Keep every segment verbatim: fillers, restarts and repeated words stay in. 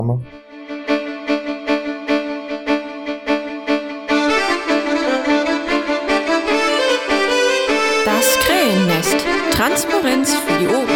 Das Krähennest. Transparenz für die Ohren.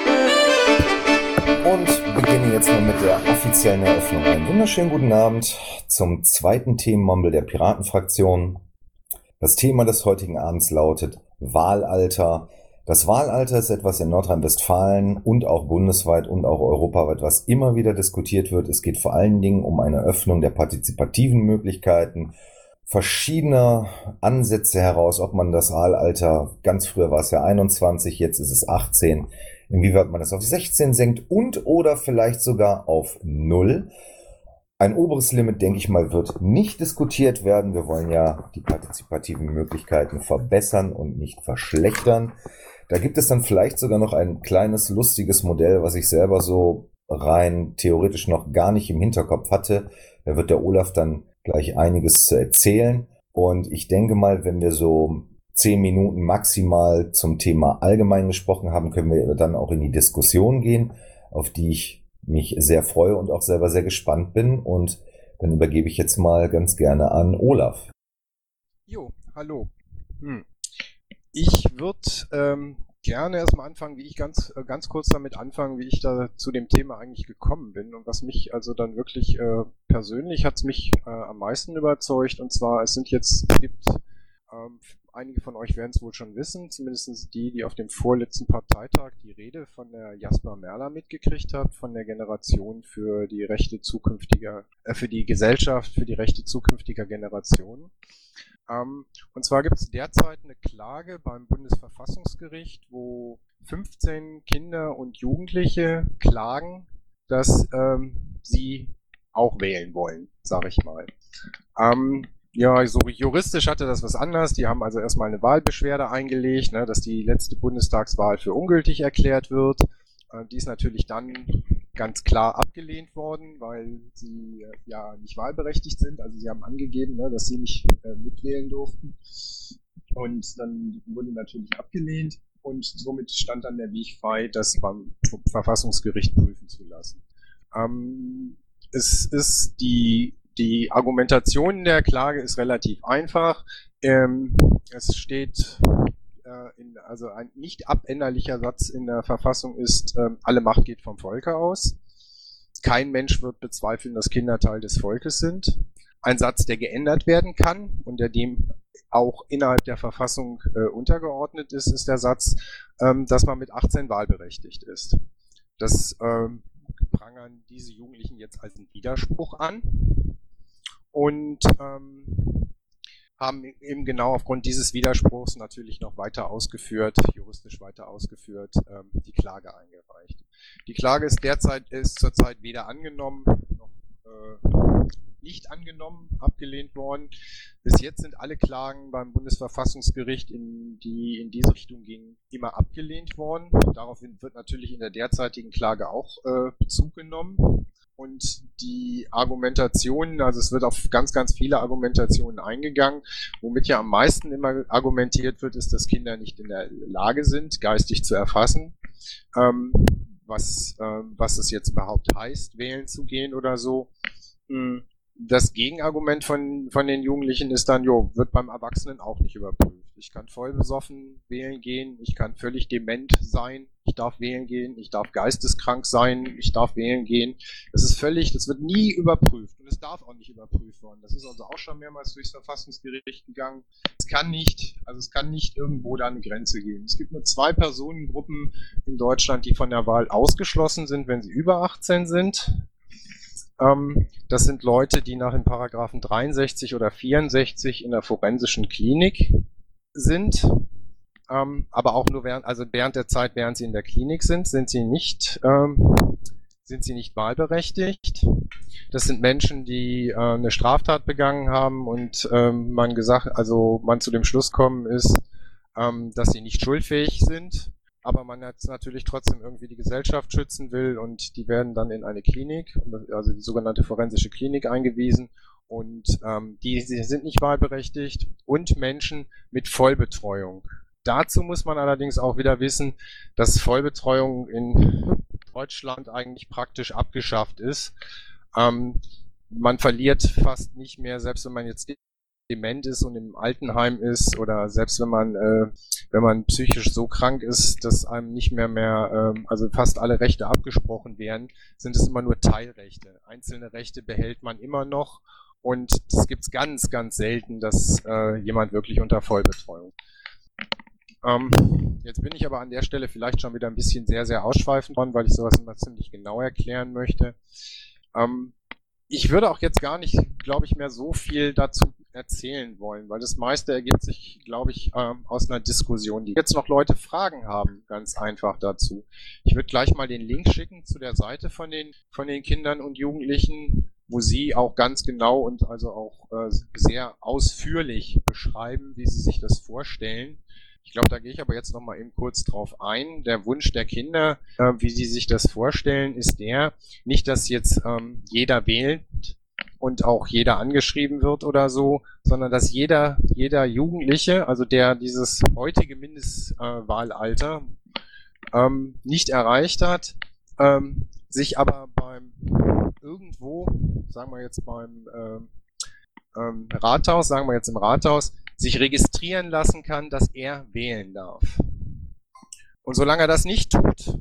Und beginnen jetzt mal mit der offiziellen Eröffnung. Einen wunderschönen guten Abend zum zweiten Themenmumble der Piratenfraktion. Das Thema des heutigen Abends lautet Wahlalter. Das Wahlalter ist etwas in Nordrhein-Westfalen und auch bundesweit und auch europaweit, was immer wieder diskutiert wird. Es geht vor allen Dingen um eine Öffnung der partizipativen Möglichkeiten, verschiedener Ansätze heraus, ob man das Wahlalter, ganz früher war es ja einundzwanzig, jetzt ist es achtzehn, inwieweit man es auf sechzehn senkt und oder vielleicht sogar auf null. Ein oberes Limit, denke ich mal, wird nicht diskutiert werden. Wir wollen ja die partizipativen Möglichkeiten verbessern und nicht verschlechtern. Da gibt es dann vielleicht sogar noch ein kleines, lustiges Modell, was ich selber so rein theoretisch noch gar nicht im Hinterkopf hatte. Da wird der Olaf dann gleich einiges zu erzählen. Und ich denke mal, wenn wir so zehn Minuten maximal zum Thema allgemein gesprochen haben, können wir dann auch in die Diskussion gehen, auf die ich mich sehr freue und auch selber sehr gespannt bin. Und dann übergebe ich jetzt mal ganz gerne an Olaf. Jo, hallo. Hm. Ich würde ähm, gerne erstmal anfangen, wie ich ganz äh, ganz kurz damit anfangen, wie ich da zu dem Thema eigentlich gekommen bin und was mich also dann wirklich äh, persönlich hat es mich äh, am meisten überzeugt. Und zwar, es sind jetzt, es gibt ähm, einige von euch werden es wohl schon wissen, zumindest die, die auf dem vorletzten Parteitag die Rede von der Jasper Merla mitgekriegt hat, von der Generation für die Rechte zukünftiger, äh, für die Gesellschaft, für die Rechte zukünftiger Generationen. Ähm, und zwar gibt es derzeit eine Klage beim Bundesverfassungsgericht, wo fünfzehn Kinder und Jugendliche klagen, dass ähm, sie auch wählen wollen, sage ich mal. Ähm, Ja, so juristisch hatte das was anderes. Die haben also erstmal eine Wahlbeschwerde eingelegt, ne, dass die letzte Bundestagswahl für ungültig erklärt wird. Äh, die ist natürlich dann ganz klar abgelehnt worden, weil sie äh, ja nicht wahlberechtigt sind. Also sie haben angegeben, ne, dass sie nicht äh, mitwählen durften. Und dann wurde natürlich abgelehnt. Und somit stand dann der Weg frei, das beim Verfassungsgericht prüfen zu lassen. Ähm, es ist die Die Argumentation der Klage ist relativ einfach. Ähm, es steht, äh, in, also ein nicht abänderlicher Satz in der Verfassung ist, äh, alle Macht geht vom Volke aus. Kein Mensch wird bezweifeln, dass Kinder Teil des Volkes sind. Ein Satz, der geändert werden kann und der dem auch innerhalb der Verfassung äh, untergeordnet ist, ist der Satz, ähm, dass man mit achtzehn wahlberechtigt ist. Das ähm, prangern diese Jugendlichen jetzt als einen Widerspruch an. Und ähm, haben eben genau aufgrund dieses Widerspruchs natürlich noch weiter ausgeführt, juristisch weiter ausgeführt, ähm, die Klage eingereicht. Die Klage ist derzeit, ist zurzeit weder angenommen noch äh, nicht angenommen, abgelehnt worden. Bis jetzt sind alle Klagen beim Bundesverfassungsgericht, in, die in diese Richtung gingen, immer abgelehnt worden. Daraufhin wird natürlich in der derzeitigen Klage auch äh, Bezug genommen. Und die Argumentationen, also es wird auf ganz, ganz viele Argumentationen eingegangen. Womit ja am meisten immer argumentiert wird, ist, dass Kinder nicht in der Lage sind, geistig zu erfassen, ähm, was, ähm, was es jetzt überhaupt heißt, wählen zu gehen oder so. Das Gegenargument von, von den Jugendlichen ist dann, jo, wird beim Erwachsenen auch nicht überprüft. Ich kann voll besoffen wählen gehen, ich kann völlig dement sein, ich darf wählen gehen, ich darf geisteskrank sein, ich darf wählen gehen. Das ist völlig, das wird nie überprüft und es darf auch nicht überprüft werden. Das ist also auch schon mehrmals durchs Verfassungsgericht gegangen. Es kann nicht, also es kann nicht irgendwo da eine Grenze geben. Es gibt nur zwei Personengruppen in Deutschland, die von der Wahl ausgeschlossen sind, wenn sie über achtzehn sind. Das sind Leute, die nach den Paragraphen dreiundsechzig oder vierundsechzig in der forensischen Klinik sind, aber auch nur während, also während der Zeit, während sie in der Klinik sind, sind sie nicht, sind sie nicht wahlberechtigt. Das sind Menschen, die eine Straftat begangen haben und man gesagt, also man zu dem Schluss kommen ist, dass sie nicht schuldfähig sind. Aber man jetzt natürlich trotzdem irgendwie die Gesellschaft schützen will und die werden dann in eine Klinik, also die sogenannte forensische Klinik eingewiesen und ähm, die, die sind nicht wahlberechtigt und Menschen mit Vollbetreuung. Dazu muss man allerdings auch wieder wissen, dass Vollbetreuung in Deutschland eigentlich praktisch abgeschafft ist. Ähm, man verliert fast nicht mehr, selbst wenn man jetzt dement ist und im Altenheim ist oder selbst wenn man äh, wenn man psychisch so krank ist, dass einem nicht mehr mehr, ähm, also fast alle Rechte abgesprochen werden, sind es immer nur Teilrechte. Einzelne Rechte behält man immer noch und es gibt ganz, ganz selten, dass äh, jemand wirklich unter Vollbetreuung. Ähm, jetzt bin ich aber an der Stelle vielleicht schon wieder ein bisschen sehr, sehr ausschweifend worden, weil ich sowas immer ziemlich genau erklären möchte. Ähm, Ich würde auch jetzt gar nicht, glaube ich, mehr so viel dazu erzählen wollen, weil das meiste ergibt sich, glaube ich, ähm, aus einer Diskussion. Die jetzt noch Leute Fragen haben, ganz einfach dazu. Ich würde gleich mal den Link schicken zu der Seite von den von den Kindern und Jugendlichen, wo sie auch ganz genau und also auch äh, sehr ausführlich beschreiben, wie sie sich das vorstellen. Ich glaube, da gehe ich aber jetzt noch mal eben kurz drauf ein. Der Wunsch der Kinder, äh, wie sie sich das vorstellen, ist der, nicht, dass jetzt ähm, jeder wählt und auch jeder angeschrieben wird oder so, sondern dass jeder jeder Jugendliche, also der dieses heutige Mindestwahlalter äh, ähm, nicht erreicht hat, ähm, sich aber beim irgendwo, sagen wir jetzt beim ähm, ähm, Rathaus, sagen wir jetzt im Rathaus, sich registrieren lassen kann, dass er wählen darf. Und solange er das nicht tut,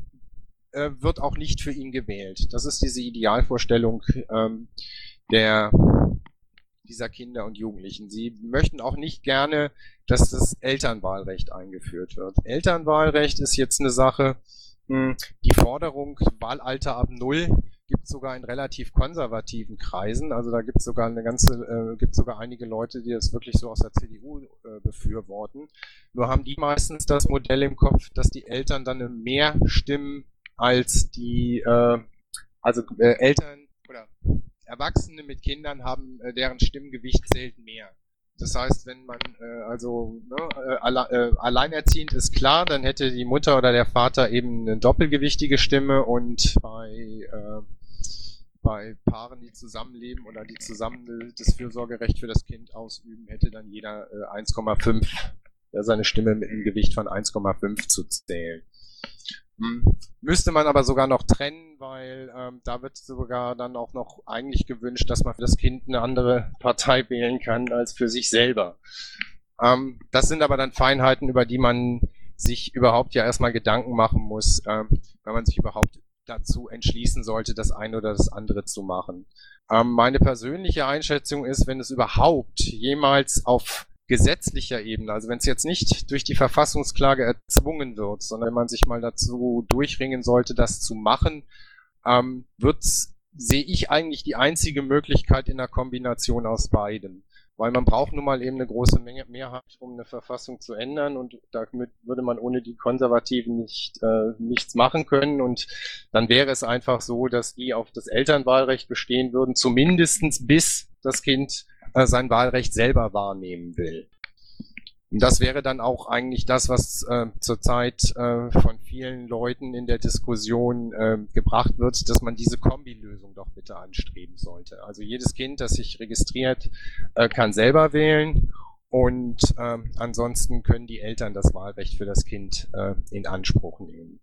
äh, wird auch nicht für ihn gewählt. Das ist diese Idealvorstellung ähm, der, dieser Kinder und Jugendlichen. Sie möchten auch nicht gerne, dass das Elternwahlrecht eingeführt wird. Elternwahlrecht ist jetzt eine Sache, mh, die Forderung Wahlalter ab null gibt sogar in relativ konservativen Kreisen, also da gibt es sogar eine ganze, äh, gibt sogar einige Leute, die das wirklich so aus der C D U äh, befürworten. Nur haben die meistens das Modell im Kopf, dass die Eltern dann mehr stimmen als die, äh, also äh, Eltern oder Erwachsene mit Kindern haben, äh, deren Stimmgewicht zählt mehr. Das heißt, wenn man äh, also ne, äh, alle, äh, alleinerziehend ist klar, dann hätte die Mutter oder der Vater eben eine doppelgewichtige Stimme und bei äh, bei Paaren, die zusammenleben oder die zusammen das Fürsorgerecht für das Kind ausüben, hätte dann jeder äh, eins Komma fünf, ja, seine Stimme mit einem Gewicht von eins Komma fünf zu zählen. Hm. Müsste man aber sogar noch trennen, weil ähm, da wird sogar dann auch noch eigentlich gewünscht, dass man für das Kind eine andere Partei wählen kann als für sich selber. Ähm, das sind aber dann Feinheiten, über die man sich überhaupt ja erstmal Gedanken machen muss, ähm, wenn man sich überhaupt dazu entschließen sollte, das eine oder das andere zu machen. Ähm, meine persönliche Einschätzung ist, wenn es überhaupt jemals auf gesetzlicher Ebene, also wenn es jetzt nicht durch die Verfassungsklage erzwungen wird, sondern wenn man sich mal dazu durchringen sollte, das zu machen, ähm, wird, sehe ich eigentlich die einzige Möglichkeit in der Kombination aus beidem. Weil man braucht nun mal eben eine große Menge Mehrheit, um eine Verfassung zu ändern und damit würde man ohne die Konservativen nicht äh, nichts machen können und dann wäre es einfach so, dass die auf das Elternwahlrecht bestehen würden, zumindestens bis das Kind äh, sein Wahlrecht selber wahrnehmen will. Und das wäre dann auch eigentlich das, was äh, zurzeit äh, von vielen Leuten in der Diskussion äh, gebracht wird, dass man diese Kombilösung doch bitte anstreben sollte. Also jedes Kind, das sich registriert, äh, kann selber wählen und äh, ansonsten können die Eltern das Wahlrecht für das Kind äh, in Anspruch nehmen.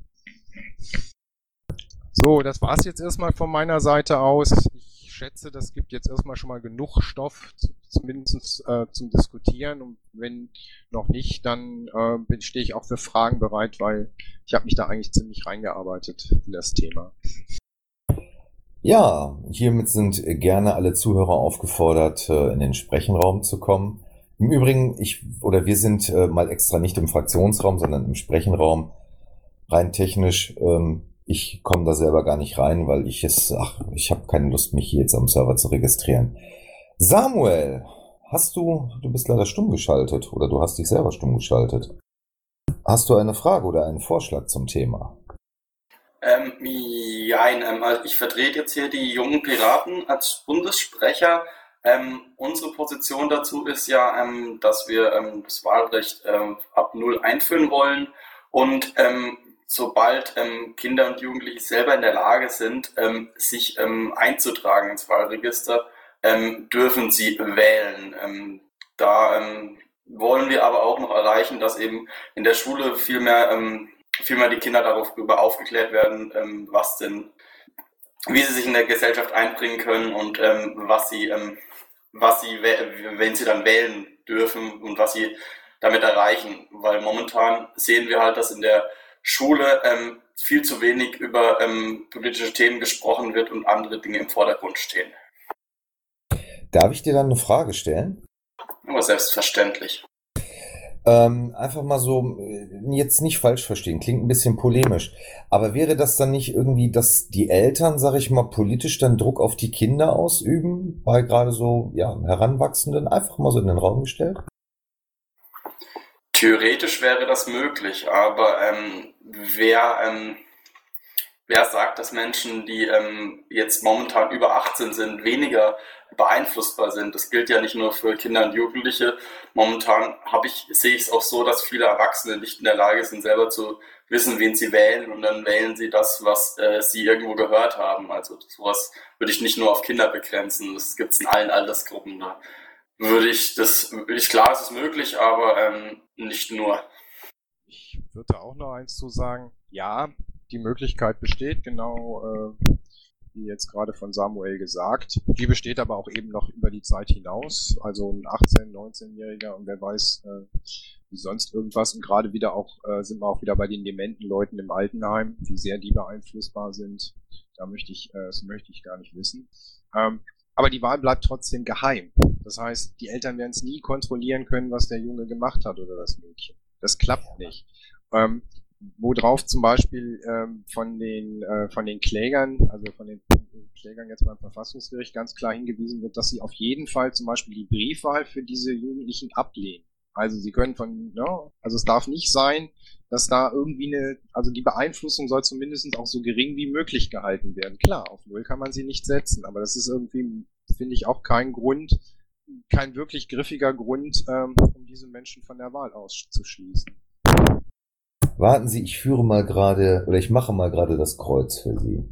So, das war's jetzt erstmal von meiner Seite aus. Ich schätze, das gibt jetzt erstmal schon mal genug Stoff, zumindest äh, zum Diskutieren. Und wenn noch nicht, dann äh, bin, stehe ich auch für Fragen bereit, weil ich habe mich da eigentlich ziemlich reingearbeitet in das Thema. Ja, hiermit sind gerne alle Zuhörer aufgefordert, äh, in den Sprechenraum zu kommen. Im Übrigen, ich oder wir sind äh, mal extra nicht im Fraktionsraum, sondern im Sprechenraum. Rein technisch, ähm, ich komme da selber gar nicht rein, weil ich es, ach, ich habe keine Lust, mich hier jetzt am Server zu registrieren. Samuel, hast du, du bist leider stumm geschaltet oder du hast dich selber stumm geschaltet. Hast du eine Frage oder einen Vorschlag zum Thema? Ähm, ja, ähm, also ich vertrete jetzt hier die jungen Piraten als Bundessprecher. Ähm, unsere Position dazu ist ja, ähm, dass wir ähm, das Wahlrecht ähm, ab null einführen wollen und ähm, sobald ähm, Kinder und Jugendliche selber in der Lage sind, ähm, sich ähm, einzutragen ins Wahlregister, ähm, dürfen sie wählen. Ähm, da ähm, wollen wir aber auch noch erreichen, dass eben in der Schule viel mehr, ähm, viel mehr die Kinder darüber aufgeklärt werden, ähm, was denn wie sie sich in der Gesellschaft einbringen können und ähm, was sie, ähm, was sie, wenn sie dann wählen dürfen und was sie damit erreichen. Weil momentan sehen wir halt, dass in der Schule ähm, viel zu wenig über ähm, politische Themen gesprochen wird und andere Dinge im Vordergrund stehen. Darf ich dir dann eine Frage stellen? Aber selbstverständlich. Ähm, einfach mal so, jetzt nicht falsch verstehen, klingt ein bisschen polemisch, aber wäre das dann nicht irgendwie, dass die Eltern, sag ich mal, politisch dann Druck auf die Kinder ausüben, bei gerade so, ja, Heranwachsenden, einfach mal so in den Raum gestellt? Theoretisch wäre das möglich, aber ähm, wer, ähm, wer sagt, dass Menschen, die ähm, jetzt momentan über achtzehn sind, weniger beeinflussbar sind? Das gilt ja nicht nur für Kinder und Jugendliche. Momentan habe ich, sehe ich es auch so, dass viele Erwachsene nicht in der Lage sind, selber zu wissen, wen sie wählen, und dann wählen sie das, was äh, sie irgendwo gehört haben. Also sowas würde ich nicht nur auf Kinder begrenzen. Das gibt es in allen Altersgruppen. Da würde ich das, würde ich, klar, es ist möglich, aber ähm, nicht nur. Ich würde auch noch eins zu sagen. Ja, die Möglichkeit besteht, genau äh, wie jetzt gerade von Samuel gesagt. Die besteht aber auch eben noch über die Zeit hinaus. Also ein achtzehn-, neunzehnjähriger und wer weiß, äh, wie sonst irgendwas. Und gerade wieder auch, äh, sind wir auch wieder bei den dementen Leuten im Altenheim, wie sehr die beeinflussbar sind. Da möchte ich, äh, das möchte ich gar nicht wissen. Ähm, aber die Wahl bleibt trotzdem geheim. Das heißt, die Eltern werden es nie kontrollieren können, was der Junge gemacht hat oder das Mädchen. Das klappt nicht. Ähm, worauf zum Beispiel ähm, von den äh, von den Klägern, also von den Klägern jetzt beim Verfassungsgericht ganz klar hingewiesen wird, dass sie auf jeden Fall zum Beispiel die Briefwahl für diese Jugendlichen ablehnen. Also sie können von, ja, also es darf nicht sein, dass da irgendwie eine, also die Beeinflussung soll zumindest auch so gering wie möglich gehalten werden. Klar, auf Null kann man sie nicht setzen, aber das ist irgendwie, finde ich, auch kein Grund, kein wirklich griffiger Grund, ähm, um diese Menschen von der Wahl auszuschließen. Warten Sie, ich führe mal gerade, oder ich mache mal gerade das Kreuz für Sie.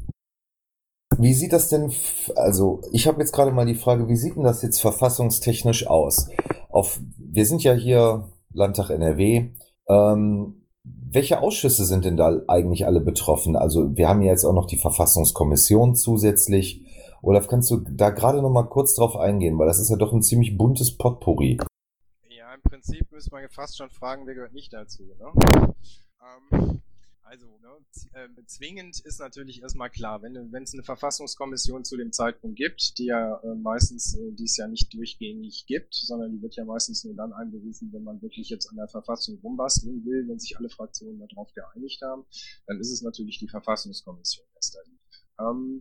Wie sieht das denn, also ich habe jetzt gerade mal die Frage, wie sieht denn das jetzt verfassungstechnisch aus? Auf, wir sind ja hier Landtag N R W. Ähm, welche Ausschüsse sind denn da eigentlich alle betroffen? Also wir haben ja jetzt auch noch die Verfassungskommission zusätzlich. Olaf, kannst du da gerade noch mal kurz drauf eingehen, weil das ist ja doch ein ziemlich buntes Potpourri. Ja, im Prinzip müsste man fast schon fragen, wer gehört nicht dazu, ne? Ähm, also, ne, äh, zwingend ist natürlich erstmal klar, wenn wenn es eine Verfassungskommission zu dem Zeitpunkt gibt, die ja äh, meistens, äh, die es ja nicht durchgängig gibt, sondern die wird ja meistens nur dann einberufen, wenn man wirklich jetzt an der Verfassung rumbasteln will, wenn sich alle Fraktionen darauf geeinigt haben, dann ist es natürlich die Verfassungskommission erster Linie. Ähm,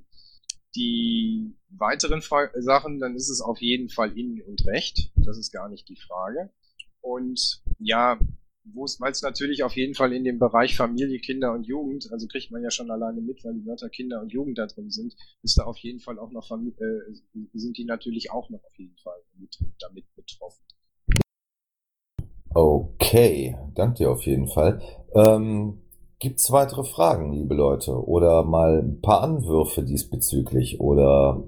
die weiteren Fra- Sachen, dann ist es auf jeden Fall Innen- und Recht, das ist gar nicht die Frage. Und ja, wo es, weil es natürlich auf jeden Fall in dem Bereich Familie, Kinder und Jugend, also kriegt man ja schon alleine mit, weil die Wörter Kinder und Jugend da drin sind, ist da auf jeden Fall auch noch Familie, äh, sind die natürlich auch noch auf jeden Fall mit, damit betroffen. Okay, danke dir auf jeden Fall. Ähm, gibt's weitere Fragen, liebe Leute? Oder mal ein paar Anwürfe diesbezüglich? Oder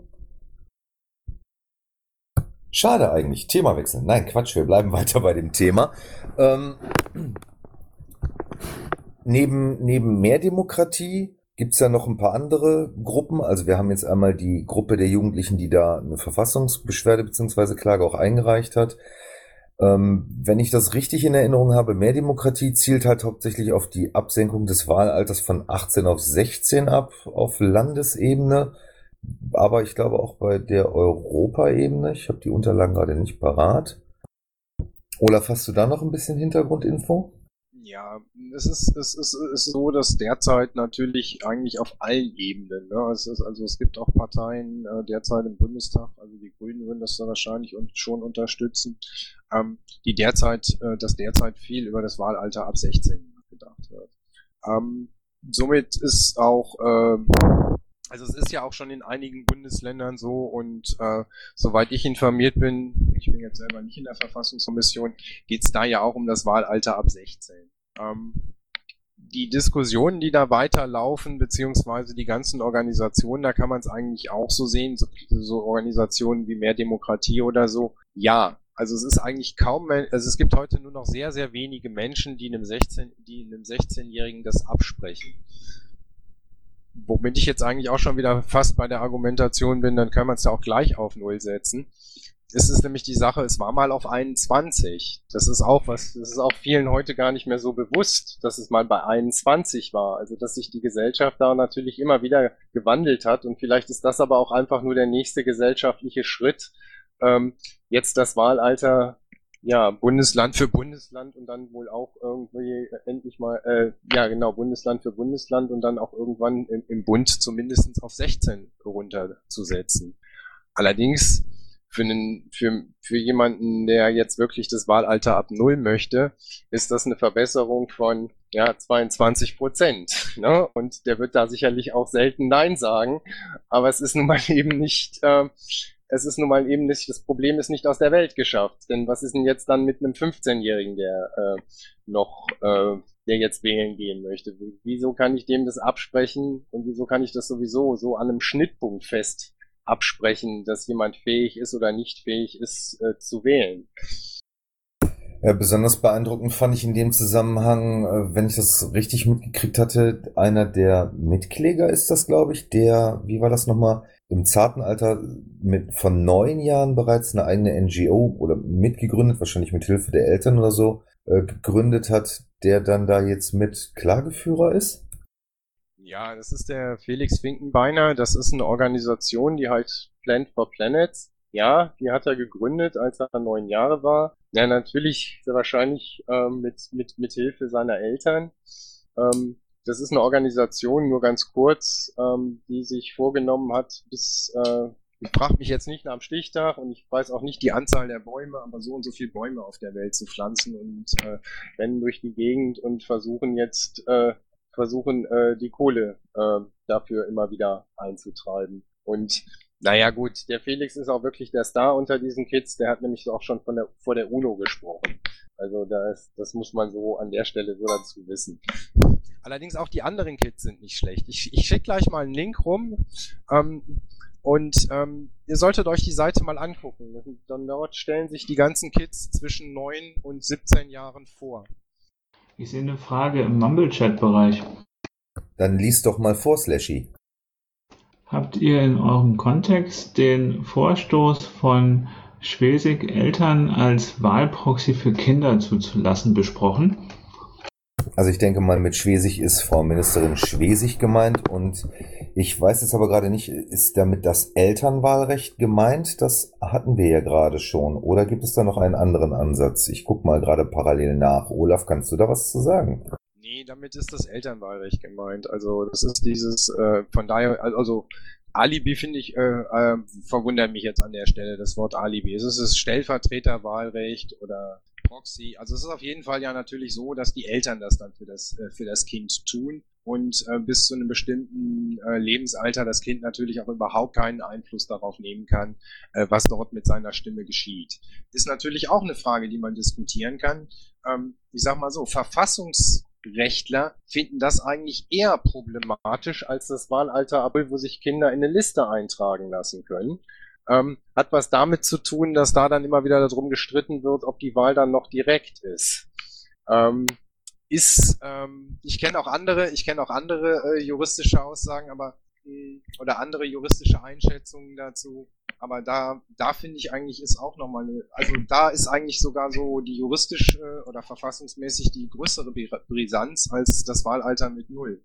schade eigentlich, Thema wechseln. Nein, Quatsch, wir bleiben weiter bei dem Thema. Ähm, neben, neben mehr Demokratie gibt's ja noch ein paar andere Gruppen. Also wir haben jetzt einmal die Gruppe der Jugendlichen, die da eine Verfassungsbeschwerde bzw. Klage auch eingereicht hat. Ähm, wenn ich das richtig in Erinnerung habe, mehr Demokratie zielt halt hauptsächlich auf die Absenkung des Wahlalters von achtzehn auf sechzehn ab, auf Landesebene. Aber ich glaube auch bei der Europaebene. Ich habe die Unterlagen gerade nicht parat. Olaf, hast du da noch ein bisschen Hintergrundinfo? Ja, es ist, es ist, es ist so, dass derzeit natürlich eigentlich auf allen Ebenen, ne, es ist, also es gibt auch Parteien äh, derzeit im Bundestag, also die Grünen würden das da wahrscheinlich und schon unterstützen, ähm, die derzeit, äh, dass derzeit viel über das Wahlalter ab sechzehn nachgedacht wird. Ähm, somit ist auch, äh, also es ist ja auch schon in einigen Bundesländern so und äh, soweit ich informiert bin, ich bin jetzt selber nicht in der Verfassungskommission, geht es da ja auch um das Wahlalter ab sechzehn. Ähm, die Diskussionen, die da weiterlaufen, beziehungsweise die ganzen Organisationen, da kann man es eigentlich auch so sehen, so, so Organisationen wie Mehr Demokratie oder so, ja. Also es ist eigentlich kaum, also es gibt heute nur noch sehr, sehr wenige Menschen, die einem sechzehn, die einem sechzehnjährigen das absprechen. womit ich jetzt eigentlich auch schon wieder fast bei der Argumentation bin, dann können wir es ja auch gleich auf Null setzen. Es ist nämlich die Sache, es war mal auf einundzwanzig. Das ist auch was, das ist auch vielen heute gar nicht mehr so bewusst, dass es mal bei einundzwanzig war. Also, dass sich die Gesellschaft da natürlich immer wieder gewandelt hat und vielleicht ist das aber auch einfach nur der nächste gesellschaftliche Schritt, ähm, jetzt das Wahlalter, ja, Bundesland für Bundesland und dann wohl auch irgendwie endlich mal, äh, ja genau, Bundesland für Bundesland und dann auch irgendwann im, im Bund zumindest auf sechzehn runterzusetzen. Allerdings für, einen, für, für jemanden, der jetzt wirklich das Wahlalter ab Null möchte, ist das eine Verbesserung von ja, zweiundzwanzig Prozent. Ne? Und der wird da sicherlich auch selten Nein sagen, aber es ist nun mal eben nicht, äh, es ist nun mal eben nicht, das Problem ist nicht aus der Welt geschafft. Denn was ist denn jetzt dann mit einem fünfzehnjährigen, der äh, noch, äh, der jetzt wählen gehen möchte? Wieso kann ich dem das absprechen und wieso kann ich das sowieso so an einem Schnittpunkt fest absprechen, dass jemand fähig ist oder nicht fähig ist, äh, zu wählen? Ja, besonders beeindruckend fand ich in dem Zusammenhang, äh, wenn ich das richtig mitgekriegt hatte, einer der Mitkläger ist das, glaube ich, der, wie war das nochmal, im zarten Alter mit von neun Jahren bereits eine eigene N G O oder mitgegründet, wahrscheinlich mit Hilfe der Eltern oder so, äh, gegründet hat, der dann da jetzt mit Klageführer ist? Ja, das ist der Felix Finkenbeiner. Das ist eine Organisation, die heißt Plant for Planets. Ja, die hat er gegründet, als er neun Jahre war. Ja, natürlich sehr wahrscheinlich ähm, mit, mit, mit Hilfe seiner Eltern. Ähm, das ist eine Organisation, nur ganz kurz, ähm, die sich vorgenommen hat, bis, äh, ich frage mich jetzt nicht nach dem Stichtag und ich weiß auch nicht die Anzahl der Bäume, aber so und so viele Bäume auf der Welt zu pflanzen und äh, rennen durch die Gegend und versuchen jetzt, äh, versuchen, äh, die Kohle äh, dafür immer wieder einzutreiben. Und naja gut, der Felix ist auch wirklich der Star unter diesen Kids, der hat nämlich auch schon von der, vor der UNO gesprochen. Also das, das muss man so an der Stelle so dazu wissen. Allerdings auch die anderen Kids sind nicht schlecht. Ich, ich schicke gleich mal einen Link rum ähm, und ähm, ihr solltet euch die Seite mal angucken. Dann dort stellen sich die ganzen Kids zwischen neun und siebzehn Jahren vor. Ich sehe eine Frage im Mumble-Chat-Bereich. Dann lies doch mal vor, Slashy. Habt ihr in eurem Kontext den Vorstoß von Schwesig, Eltern als Wahlproxy für Kinder zuzulassen, besprochen? Also ich denke mal, mit Schwesig ist Frau Ministerin Schwesig gemeint und ich weiß jetzt aber gerade nicht, ist damit das Elternwahlrecht gemeint? Das hatten wir ja gerade schon. Oder gibt es da noch einen anderen Ansatz? Ich gucke mal gerade parallel nach. Olaf, kannst du da was zu sagen? Nee, damit ist das Elternwahlrecht gemeint. Also das ist dieses, äh, von daher, also Alibi finde ich, äh, äh, verwundert mich jetzt an der Stelle, das Wort Alibi. Es ist das Stellvertreterwahlrecht oder Proxy. Also es ist auf jeden Fall ja natürlich so, dass die Eltern das dann für das, äh, für das Kind tun und äh, bis zu einem bestimmten äh, Lebensalter das Kind natürlich auch überhaupt keinen Einfluss darauf nehmen kann, äh, was dort mit seiner Stimme geschieht. Ist natürlich auch eine Frage, die man diskutieren kann. Ähm, ich sag mal so, Verfassungs Rechtler finden das eigentlich eher problematisch als das Wahlalter ab, wo sich Kinder in eine Liste eintragen lassen können. Ähm, hat was damit zu tun, dass da dann immer wieder darum gestritten wird, ob die Wahl dann noch direkt ist. Ähm, ist, ähm, ich kenne auch andere, ich kenne auch andere äh, juristische Aussagen, aber mh, oder andere juristische Einschätzungen dazu. Aber da, da finde ich eigentlich ist auch nochmal eine, also da ist eigentlich sogar so die juristisch äh, oder verfassungsmäßig die größere Brisanz als das Wahlalter mit Null.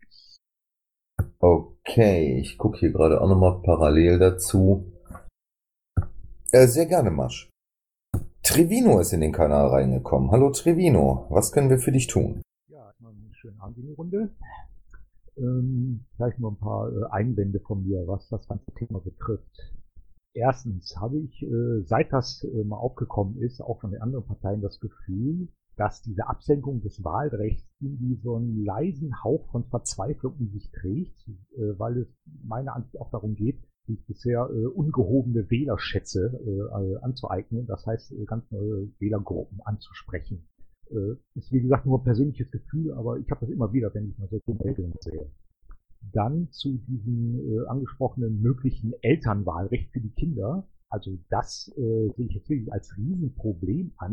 Okay, ich gucke hier gerade auch nochmal parallel dazu. Äh, sehr gerne, Masch. Trevino ist in den Kanal reingekommen. Hallo Trevino, was können wir für dich tun? Ja, erstmal einen schönen Abend in die Runde. Ähm, vielleicht noch ein paar äh, Einwände von mir, was das ganze Thema betrifft. Erstens habe ich, äh, seit das äh, mal aufgekommen ist, auch von den anderen Parteien das Gefühl, dass diese Absenkung des Wahlrechts irgendwie so einen leisen Hauch von Verzweiflung in sich trägt, äh, weil es meiner Ansicht auch darum geht, sich bisher äh, ungehobene Wählerschätze äh, anzueignen, das heißt äh, ganz neue Wählergruppen anzusprechen. Äh, ist wie gesagt nur ein persönliches Gefühl, aber ich habe das immer wieder, wenn ich mal solche Meldungen sehe. Dann zu diesem äh, angesprochenen möglichen Elternwahlrecht für die Kinder. Also das äh, sehe ich jetzt wirklich als Riesenproblem an,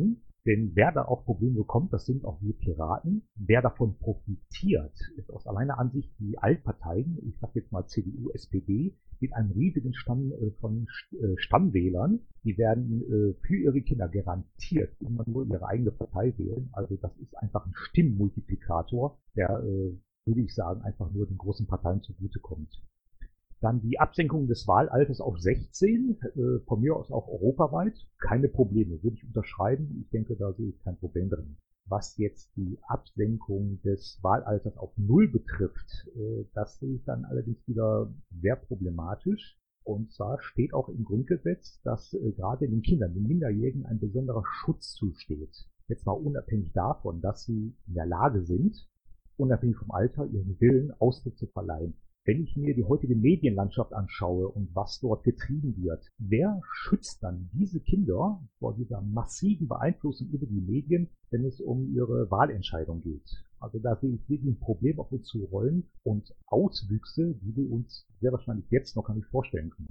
Denn wer da auch Probleme bekommt, das sind auch wir Piraten. Wer davon profitiert, ist aus alleiner Ansicht die Altparteien, ich sag jetzt mal C D U, S P D, mit einem riesigen Stamm äh, von äh, Stammwählern. Die werden äh, für ihre Kinder garantiert immer nur ihre eigene Partei wählen. Also das ist einfach ein Stimmmultiplikator, der, äh, würde ich sagen, einfach nur den großen Parteien zugutekommt. Dann die Absenkung des Wahlalters auf sechzehn, äh, von mir aus auch europaweit, keine Probleme, würde ich unterschreiben. Ich denke, da sehe ich kein Problem drin. Was jetzt die Absenkung des Wahlalters auf null betrifft, äh, das sehe ich dann allerdings wieder sehr problematisch. Und zwar steht auch im Grundgesetz, dass äh, gerade den Kindern, den Minderjährigen, ein besonderer Schutz zusteht. Jetzt mal unabhängig davon, dass sie in der Lage sind, unabhängig vom Alter, ihren Willen Ausdruck zu verleihen. Wenn ich mir die heutige Medienlandschaft anschaue und was dort getrieben wird, wer schützt dann diese Kinder vor dieser massiven Beeinflussung über die Medien, wenn es um ihre Wahlentscheidung geht? Also da sehe ich wirklich ein Problem auf uns zu rollen und Auswüchse, die wir uns sehr wahrscheinlich jetzt noch gar nicht vorstellen können.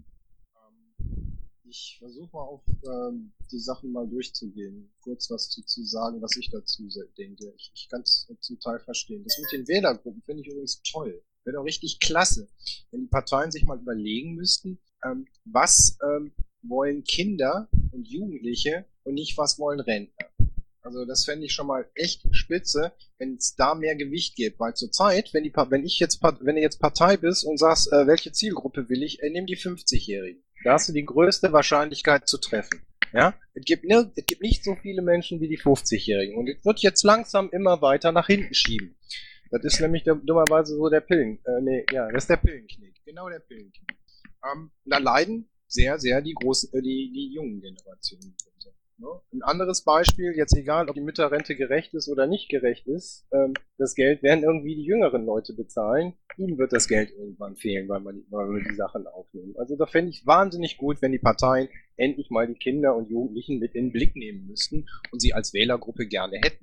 Ich versuche mal auf ähm, die Sachen mal durchzugehen, kurz was zu, zu sagen, was ich dazu denke. Ich, ich kann es zum Teil verstehen. Das mit den Wählergruppen finde ich übrigens toll. Wäre doch richtig klasse, wenn die Parteien sich mal überlegen müssten, ähm, was ähm, wollen Kinder und Jugendliche und nicht was wollen Rentner. Also das fände ich schon mal echt spitze, wenn es da mehr Gewicht gibt, weil zurzeit, wenn die, wenn ich jetzt, wenn du jetzt Partei bist und sagst, äh, welche Zielgruppe will ich, äh, nimm die fünfzigjährigen. Da hast du die größte Wahrscheinlichkeit zu treffen. Ja, es gibt, ne, es gibt nicht so viele Menschen wie die fünfzigjährigen und es wird jetzt langsam immer weiter nach hinten schieben. Das ist nämlich der, dummerweise so der Pillen, äh, nee, ja, das ist der Pillenknick, genau der Pillenknick. Ähm, da leiden sehr, sehr die großen, äh, die, die jungen Generationen. Ne? Ein anderes Beispiel, jetzt egal, ob die Mütterrente gerecht ist oder nicht gerecht ist, ähm, das Geld werden irgendwie die jüngeren Leute bezahlen. Ihnen wird das Geld irgendwann fehlen, weil man, weil man die Sachen aufnehmen. Also da fände ich wahnsinnig gut, wenn die Parteien endlich mal die Kinder und Jugendlichen mit in den Blick nehmen müssten und sie als Wählergruppe gerne hätten.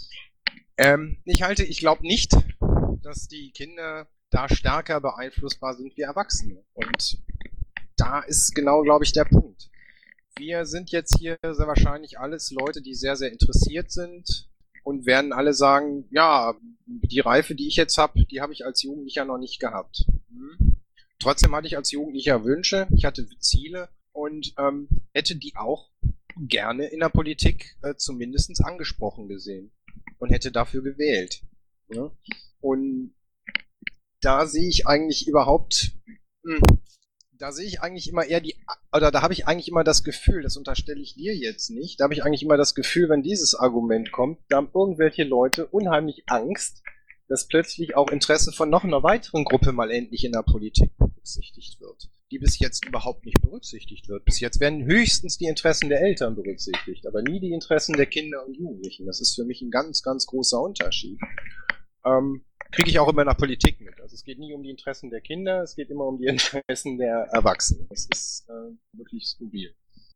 Ähm, ich halte, ich glaube nicht, dass die Kinder da stärker beeinflussbar sind wie Erwachsene. Und da ist genau, glaube ich, der Punkt. Wir sind jetzt hier sehr wahrscheinlich alles Leute, die sehr, sehr interessiert sind und werden alle sagen, ja, die Reife, die ich jetzt habe, die habe ich als Jugendlicher noch nicht gehabt. Hm. Trotzdem hatte ich als Jugendlicher Wünsche, ich hatte Ziele und ähm, hätte die auch gerne in der Politik äh, zumindest angesprochen gesehen und hätte dafür gewählt. Ja? Und da sehe ich eigentlich überhaupt... Mh, Da sehe ich eigentlich immer eher die, oder da habe ich eigentlich immer das Gefühl, das unterstelle ich dir jetzt nicht, da habe ich eigentlich immer das Gefühl, wenn dieses Argument kommt, da haben irgendwelche Leute unheimlich Angst, dass plötzlich auch Interesse von noch einer weiteren Gruppe mal endlich in der Politik berücksichtigt wird, die bis jetzt überhaupt nicht berücksichtigt wird. Bis jetzt werden höchstens die Interessen der Eltern berücksichtigt, aber nie die Interessen der Kinder und Jugendlichen. Das ist für mich ein ganz, ganz großer Unterschied. Ähm, kriege ich auch immer in der Politik mit. Also es geht nie um die Interessen der Kinder, es geht immer um die Interessen der Erwachsenen. Das ist äh, wirklich skurril.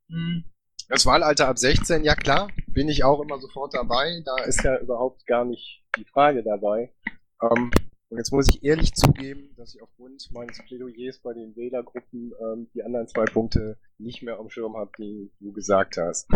Das Wahlalter ab sechzehn, ja klar, bin ich auch immer sofort dabei. Da ist ja überhaupt gar nicht die Frage dabei. Ähm, und jetzt muss ich ehrlich zugeben, dass ich aufgrund meines Plädoyers bei den Wählergruppen ähm, die anderen zwei Punkte nicht mehr am Schirm habe, die du gesagt hast.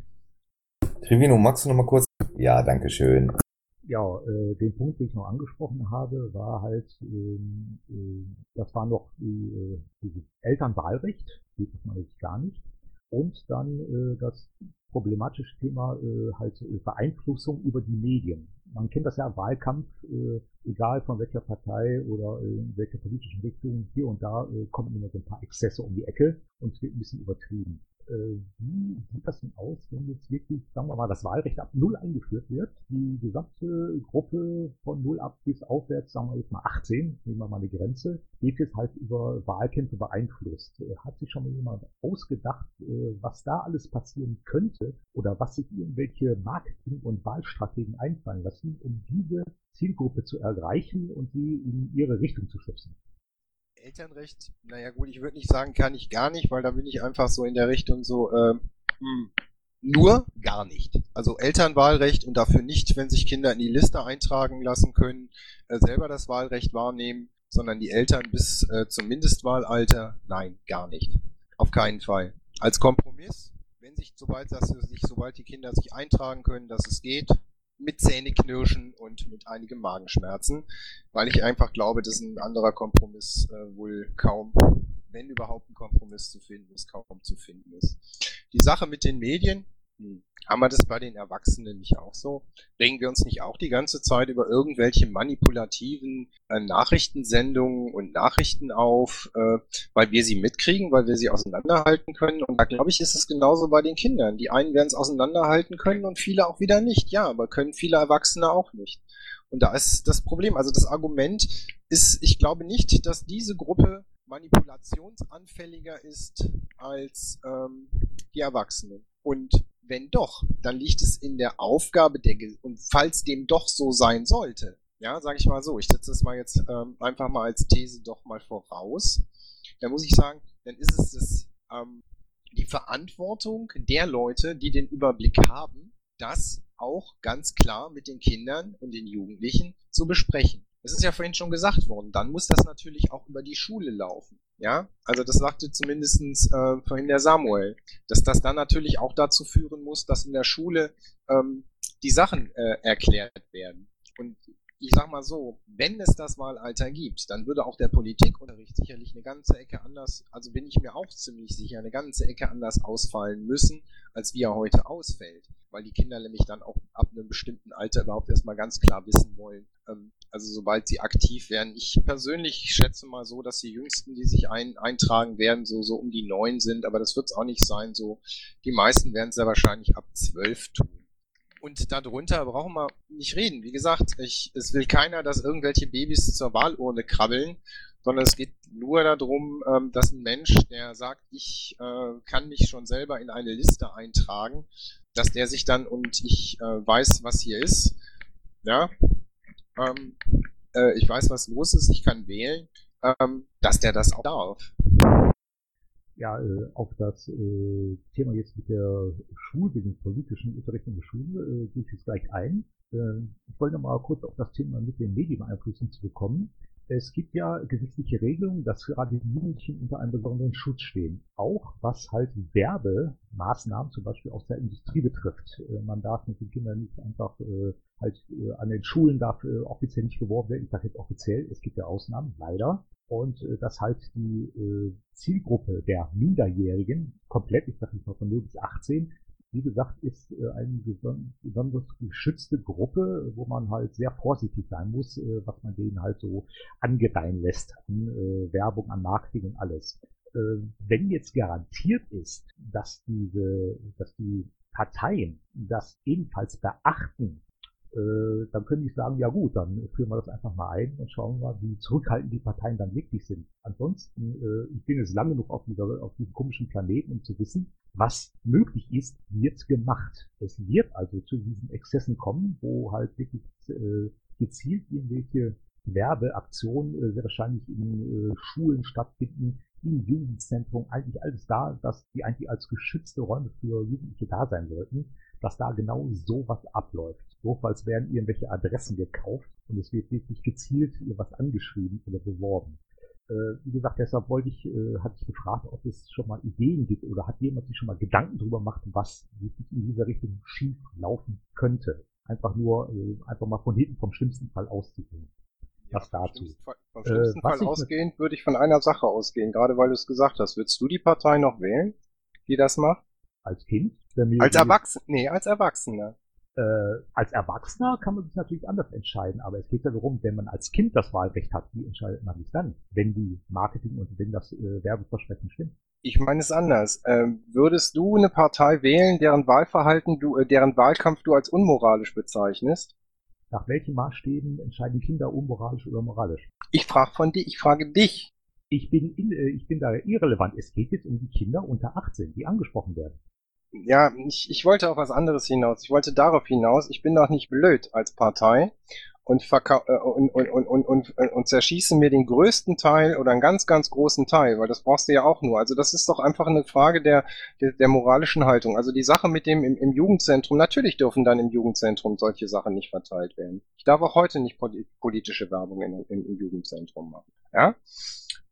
Trivino, magst du noch mal kurz? Ja, danke schön. Ja, äh, den Punkt, den ich noch angesprochen habe, war halt, ähm, äh, das war noch die, äh, dieses Elternwahlrecht, geht das natürlich gar nicht. Und dann äh, das problematische Thema äh, halt äh, Beeinflussung über die Medien. Man kennt das ja im Wahlkampf, äh, egal von welcher Partei oder äh, in welcher politischen Richtung, hier und da äh, kommen immer so ein paar Exzesse um die Ecke und es wird ein bisschen übertrieben. Wie sieht das denn aus, wenn jetzt wirklich, sagen wir mal, das Wahlrecht ab null eingeführt wird? Die gesamte Gruppe von null ab bis aufwärts, sagen wir jetzt mal achtzehn, nehmen wir mal eine Grenze, geht jetzt halt über Wahlkämpfe beeinflusst. Hat sich schon mal jemand ausgedacht, was da alles passieren könnte oder was sich irgendwelche Marketing- und Wahlstrategien einfallen lassen, um diese Zielgruppe zu erreichen und sie in ihre Richtung zu schubsen? Elternrecht, naja gut, ich würde nicht sagen, kann ich gar nicht, weil da bin ich einfach so in der Richtung so, äh, mh, nur gar nicht. Also Elternwahlrecht und dafür nicht, wenn sich Kinder in die Liste eintragen lassen können, äh, selber das Wahlrecht wahrnehmen, sondern die Eltern bis äh, zum Mindestwahlalter, nein, gar nicht. Auf keinen Fall. Als Kompromiss, wenn sich Absicht, sobald das sich, sobald die Kinder sich eintragen können, dass es geht, mit Zähneknirschen und mit einigem Magenschmerzen, weil ich einfach glaube, dass ein anderer Kompromiss äh, wohl kaum, wenn überhaupt ein Kompromiss zu finden ist, kaum zu finden ist. Die Sache mit den Medien, hm, haben wir das bei den Erwachsenen nicht auch so? Regen wir uns nicht auch die ganze Zeit über irgendwelche manipulativen äh, Nachrichtensendungen und Nachrichten auf, äh, weil wir sie mitkriegen, weil wir sie auseinanderhalten können? Und da glaube ich, ist es genauso bei den Kindern. Die einen werden es auseinanderhalten können und viele auch wieder nicht. Ja, aber können viele Erwachsene auch nicht. Und da ist das Problem. Also das Argument ist, ich glaube nicht, dass diese Gruppe manipulationsanfälliger ist als ähm, die Erwachsenen. Und wenn doch, dann liegt es in der Aufgabe der, Ge- und falls dem doch so sein sollte, ja, sage ich mal so, ich setze das mal jetzt ähm, einfach mal als These doch mal voraus, dann muss ich sagen, dann ist es das, ähm, die Verantwortung der Leute, die den Überblick haben, das auch ganz klar mit den Kindern und den Jugendlichen zu besprechen. Das ist ja vorhin schon gesagt worden. Dann muss das natürlich auch über die Schule laufen. Ja, also das sagte zumindestens äh, vorhin der Samuel, dass das dann natürlich auch dazu führen muss, dass in der Schule ähm, die Sachen äh, erklärt werden. Und ich sag mal so, wenn es das Wahlalter gibt, dann würde auch der Politikunterricht sicherlich eine ganze Ecke anders, also bin ich mir auch ziemlich sicher, eine ganze Ecke anders ausfallen müssen, als wie er heute ausfällt. Weil die Kinder nämlich dann auch ab einem bestimmten Alter überhaupt erstmal ganz klar wissen wollen, ähm, also sobald sie aktiv werden. Ich persönlich schätze mal so, dass die Jüngsten, die sich ein, eintragen werden, so, so um die neun sind, aber das wird es auch nicht sein, so die meisten werden es ja wahrscheinlich ab zwölf tun. Und darunter brauchen wir nicht reden. Wie gesagt, ich, es will keiner, dass irgendwelche Babys zur Wahlurne krabbeln, sondern es geht nur darum, ähm, dass ein Mensch, der sagt, ich äh, kann mich schon selber in eine Liste eintragen, dass der sich dann, und ich äh, weiß, was hier ist, ja, ähm, äh, ich weiß, was los ist, ich kann wählen, ähm, dass der das auch darf. Ja, äh, auf das äh, Thema jetzt mit der Schulbildung, politischen Unterricht in der Schule, äh, gehe ich jetzt gleich ein. Äh, ich wollte noch mal kurz auf das Thema mit den Medieneinflüssen zu bekommen. Es gibt ja gesetzliche Regelungen, dass gerade die Jugendlichen unter einem besonderen Schutz stehen. Auch was halt Werbemaßnahmen zum Beispiel aus der Industrie betrifft. Äh, man darf mit den Kindern nicht einfach äh, halt äh, an den Schulen darf äh, offiziell nicht geworben werden. Ich sage jetzt offiziell, es gibt ja Ausnahmen, leider. Und äh, dass halt die äh, Zielgruppe der Minderjährigen komplett, ich sage nicht mal von null bis achtzehn, wie gesagt, ist äh, eine besonders geschützte Gruppe, wo man halt sehr vorsichtig sein muss, äh, was man denen halt so angedeihen lässt an äh, Werbung, an Marketing und alles. Äh, wenn jetzt garantiert ist, dass diese, dass die Parteien das ebenfalls beachten, äh, dann könnte ich sagen, ja gut, dann führen wir das einfach mal ein und schauen mal, wie zurückhaltend die Parteien dann wirklich sind. Ansonsten, äh, ich bin jetzt lange genug auf, dieser, auf diesem komischen Planeten, um zu wissen, was möglich ist, wird gemacht. Es wird also zu diesen Exzessen kommen, wo halt wirklich äh, gezielt irgendwelche Werbeaktionen äh, sehr wahrscheinlich in äh, Schulen stattfinden, im Jugendzentrum, eigentlich alles da, dass die eigentlich als geschützte Räume für Jugendliche da sein sollten, dass da genau sowas abläuft. Notfalls werden irgendwelche Adressen gekauft und es wird wirklich gezielt ihr was angeschrieben oder beworben. Äh, wie gesagt, deshalb wollte ich, äh, hatte ich gefragt, ob es schon mal Ideen gibt oder hat jemand sich schon mal Gedanken drüber gemacht, was wirklich in dieser Richtung schief laufen könnte. Einfach nur, äh, einfach mal von hinten vom schlimmsten Fall auszugehen. Ja, was dazu. Fall, vom schlimmsten äh, Fall ausgehend würde ich von einer Sache ausgehen, gerade weil du es gesagt hast. Würdest du die Partei noch wählen, die das macht? Als Kind? Als Erwachsener? Nee, als Erwachsener. Äh, als Erwachsener kann man sich natürlich anders entscheiden, aber es geht ja darum, wenn man als Kind das Wahlrecht hat, wie entscheidet man sich dann, wenn die Marketing und wenn das äh, Werbeversprechen stimmt? Ich meine es anders. Ähm, würdest du eine Partei wählen, deren Wahlverhalten du, äh, deren Wahlkampf du als unmoralisch bezeichnest? Nach welchen Maßstäben entscheiden Kinder unmoralisch oder moralisch? Ich frage von dir, ich frage dich. Ich bin, in, äh, ich bin da irrelevant. Es geht jetzt um die Kinder unter achtzehn, die angesprochen werden. Ja, ich, ich wollte auf was anderes hinaus. Ich wollte darauf hinaus, ich bin doch nicht blöd als Partei und, verkau äh, und, und, und, und, und, und zerschieße mir den größten Teil oder einen ganz, ganz großen Teil, weil das brauchst du ja auch nur. Also das ist doch einfach eine Frage der, der, der moralischen Haltung. Also die Sache mit dem im, im Jugendzentrum, natürlich dürfen dann im Jugendzentrum solche Sachen nicht verteilt werden. Ich darf auch heute nicht politische Werbung in, im, im Jugendzentrum machen. Ja?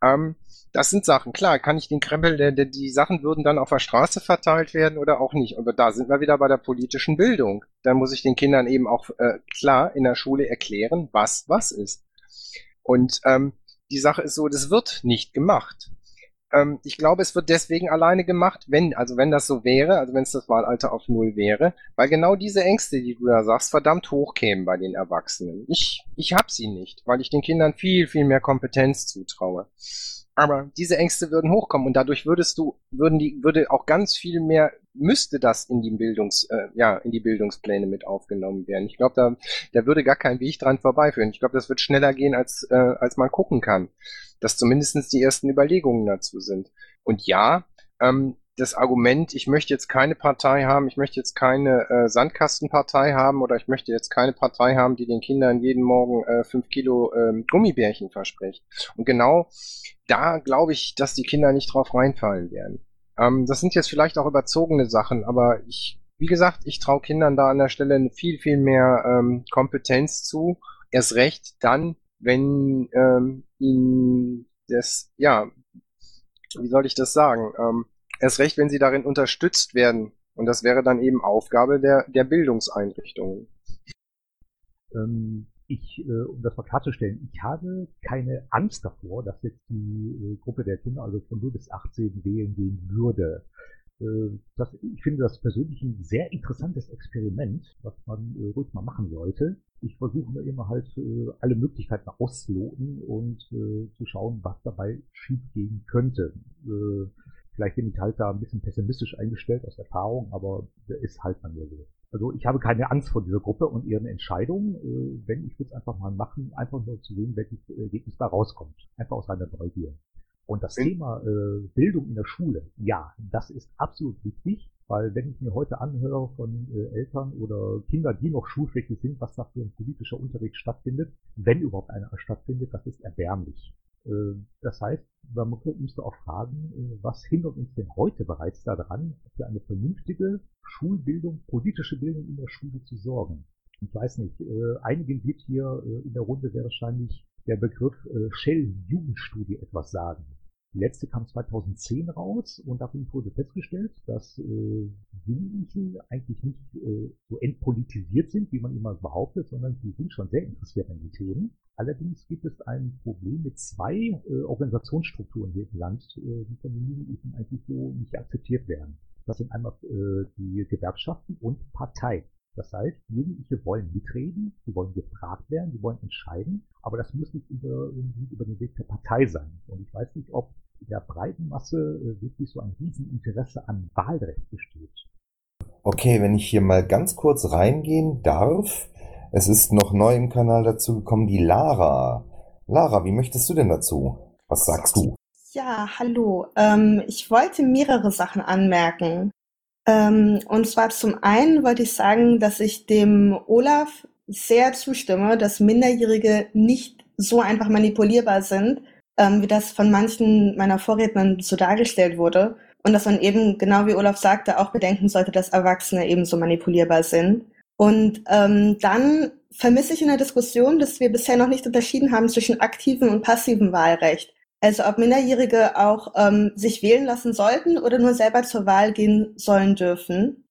Ähm, das sind Sachen, klar, kann ich den Krempel, der, der, die Sachen würden dann auf der Straße verteilt werden oder auch nicht. Aber da sind wir wieder bei der politischen Bildung. Da muss ich den Kindern eben auch äh, klar in der Schule erklären, was was ist. Und ähm, die Sache ist so, das wird nicht gemacht. Ähm, ich glaube, es wird deswegen alleine gemacht, wenn, also wenn das so wäre, also wenn es das Wahlalter auf Null wäre, weil genau diese Ängste, die du da sagst, verdammt hoch kämen bei den Erwachsenen. Ich, ich hab sie nicht, weil ich den Kindern viel, viel mehr Kompetenz zutraue. Aber diese Ängste würden hochkommen und dadurch würdest du, würden die, würde auch ganz viel mehr, müsste das in die Bildungs, äh, ja, in die Bildungspläne mit aufgenommen werden. Ich glaube, da, da würde gar kein Weg dran vorbeiführen. Ich glaube, das wird schneller gehen, als, äh, als man gucken kann. Dass zumindestens die ersten Überlegungen dazu sind. Und ja, ähm, das Argument, ich möchte jetzt keine Partei haben, ich möchte jetzt keine äh, Sandkastenpartei haben oder ich möchte jetzt keine Partei haben, die den Kindern jeden Morgen äh, fünf Kilo äh, Gummibärchen verspricht. Und genau da glaube ich, dass die Kinder nicht drauf reinfallen werden. Ähm, das sind jetzt vielleicht auch überzogene Sachen, aber ich, wie gesagt, ich traue Kindern da an der Stelle viel, viel mehr ähm, Kompetenz zu. Erst recht dann, wenn ähm, ihnen das, ja, wie soll ich das sagen, ähm, erst recht, wenn sie darin unterstützt werden. Und das wäre dann eben Aufgabe der, der Bildungseinrichtungen. Ähm, ich, äh, um das mal klarzustellen, ich habe keine Angst davor, dass jetzt die äh, Gruppe der Kinder, also von null bis achtzehn, wählen gehen würde. Äh, das, ich finde das persönlich ein sehr interessantes Experiment, was man äh, ruhig mal machen sollte. Ich versuche mir immer halt äh, alle Möglichkeiten auszuloten und äh, zu schauen, was dabei schief gehen könnte. Äh, vielleicht bin ich halt da ein bisschen pessimistisch eingestellt aus Erfahrung, aber das ist halt bei mir so. Also ich habe keine Angst vor dieser Gruppe und ihren Entscheidungen. Äh, wenn, ich würde es einfach mal machen, einfach nur zu sehen, welches Ergebnis da rauskommt. Einfach aus reiner Neugier. Und das mhm. Thema äh, Bildung in der Schule, ja, das ist absolut wichtig, weil wenn ich mir heute anhöre von äh, Eltern oder Kindern, die noch schulpflichtig sind, was da für ein politischer Unterricht stattfindet, wenn überhaupt einer stattfindet, das ist erbärmlich. Äh, das heißt, man müsste auch fragen, äh, was hindert uns denn heute bereits daran, für eine vernünftige Schulbildung, politische Bildung in der Schule zu sorgen. Ich weiß nicht, äh, einigen wird hier äh, in der Runde sehr wahrscheinlich der Begriff äh, Shell-Jugendstudie etwas sagen. Die letzte kam zweitausendzehn raus und darin wurde festgestellt, dass äh, Jugendliche eigentlich nicht äh, so entpolitisiert sind, wie man immer behauptet, sondern die sind schon sehr interessiert an den Themen. Allerdings gibt es ein Problem mit zwei äh, Organisationsstrukturen hier im Land, äh, die von den Jugendlichen eigentlich so nicht akzeptiert werden. Das sind einmal äh, die Gewerkschaften und Parteien. Das heißt, Jugendliche wollen mitreden, sie wollen gefragt werden, sie wollen entscheiden, aber das muss nicht über, über den Weg der Partei sein. Und ich weiß nicht, ob in der breiten Masse wirklich so ein Rieseninteresse an Wahlrecht besteht. Okay, wenn ich hier mal ganz kurz reingehen darf. Es ist noch neu im Kanal dazu gekommen, die Lara. Lara, wie möchtest du denn dazu? Was sagst du? Ja, hallo. Ähm, ich wollte mehrere Sachen anmerken. Ähm, und zwar zum einen wollte ich sagen, dass ich dem Olaf sehr zustimme, dass Minderjährige nicht so einfach manipulierbar sind, ähm, wie das von manchen meiner Vorrednern so dargestellt wurde. Und dass man eben, genau wie Olaf sagte, auch bedenken sollte, dass Erwachsene ebenso manipulierbar sind. Und ähm, dann vermisse ich in der Diskussion, dass wir bisher noch nicht unterschieden haben zwischen aktivem und passivem Wahlrecht. Also ob Minderjährige auch ähm, sich wählen lassen sollten oder nur selber zur Wahl gehen sollen dürfen.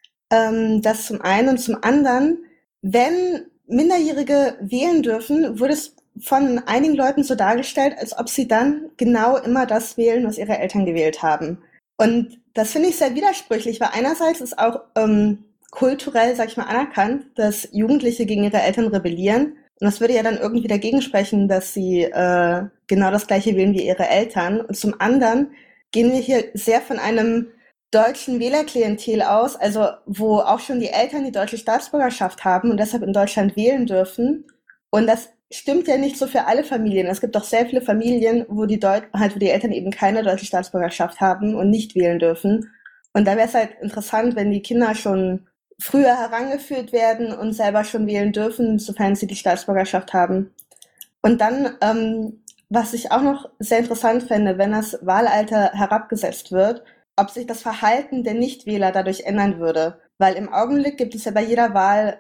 Ähm, das zum einen. Und zum anderen, wenn Minderjährige wählen dürfen, wurde es von einigen Leuten so dargestellt, als ob sie dann genau immer das wählen, was ihre Eltern gewählt haben. Und das finde ich sehr widersprüchlich, weil einerseits ist auch ähm, kulturell, sag ich mal, anerkannt, dass Jugendliche gegen ihre Eltern rebellieren. Und das würde ja dann irgendwie dagegen sprechen, dass sie äh, genau das Gleiche wählen wie ihre Eltern. Und zum anderen gehen wir hier sehr von einem deutschen Wählerklientel aus, also wo auch schon die Eltern die deutsche Staatsbürgerschaft haben und deshalb in Deutschland wählen dürfen. Und das stimmt ja nicht so für alle Familien. Es gibt doch sehr viele Familien, wo die Deut- halt wo die Eltern eben keine deutsche Staatsbürgerschaft haben und nicht wählen dürfen. Und da wäre es halt interessant, wenn die Kinder schon früher herangeführt werden und selber schon wählen dürfen, sofern sie die Staatsbürgerschaft haben. Und dann, ähm, was ich auch noch sehr interessant fände, wenn das Wahlalter herabgesetzt wird, ob sich das Verhalten der Nichtwähler dadurch ändern würde. Weil im Augenblick gibt es ja bei jeder Wahl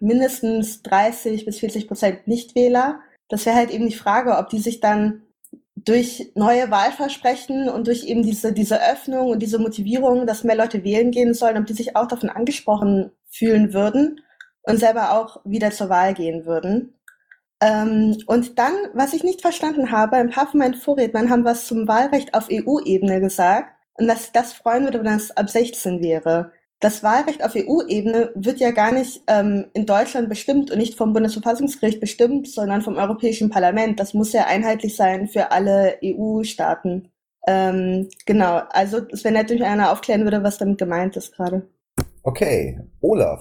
mindestens dreißig bis vierzig Prozent Nichtwähler. Das wäre halt eben die Frage, ob die sich dann durch neue Wahlversprechen und durch eben diese, diese Öffnung und diese Motivierung, dass mehr Leute wählen gehen sollen, damit die sich auch davon angesprochen fühlen würden und selber auch wieder zur Wahl gehen würden. Ähm, und dann, was ich nicht verstanden habe, ein paar von meinen Vorrednern haben was zum Wahlrecht auf E U-Ebene gesagt und dass das freuen würde, wenn das ab sechzehn wäre. Das Wahlrecht auf E U-Ebene wird ja gar nicht ähm, in Deutschland bestimmt und nicht vom Bundesverfassungsgericht bestimmt, sondern vom Europäischen Parlament. Das muss ja einheitlich sein für alle E U-Staaten. Ähm, genau, also es wäre nett, wenn mich einer aufklären würde, was damit gemeint ist gerade. Okay, Olaf.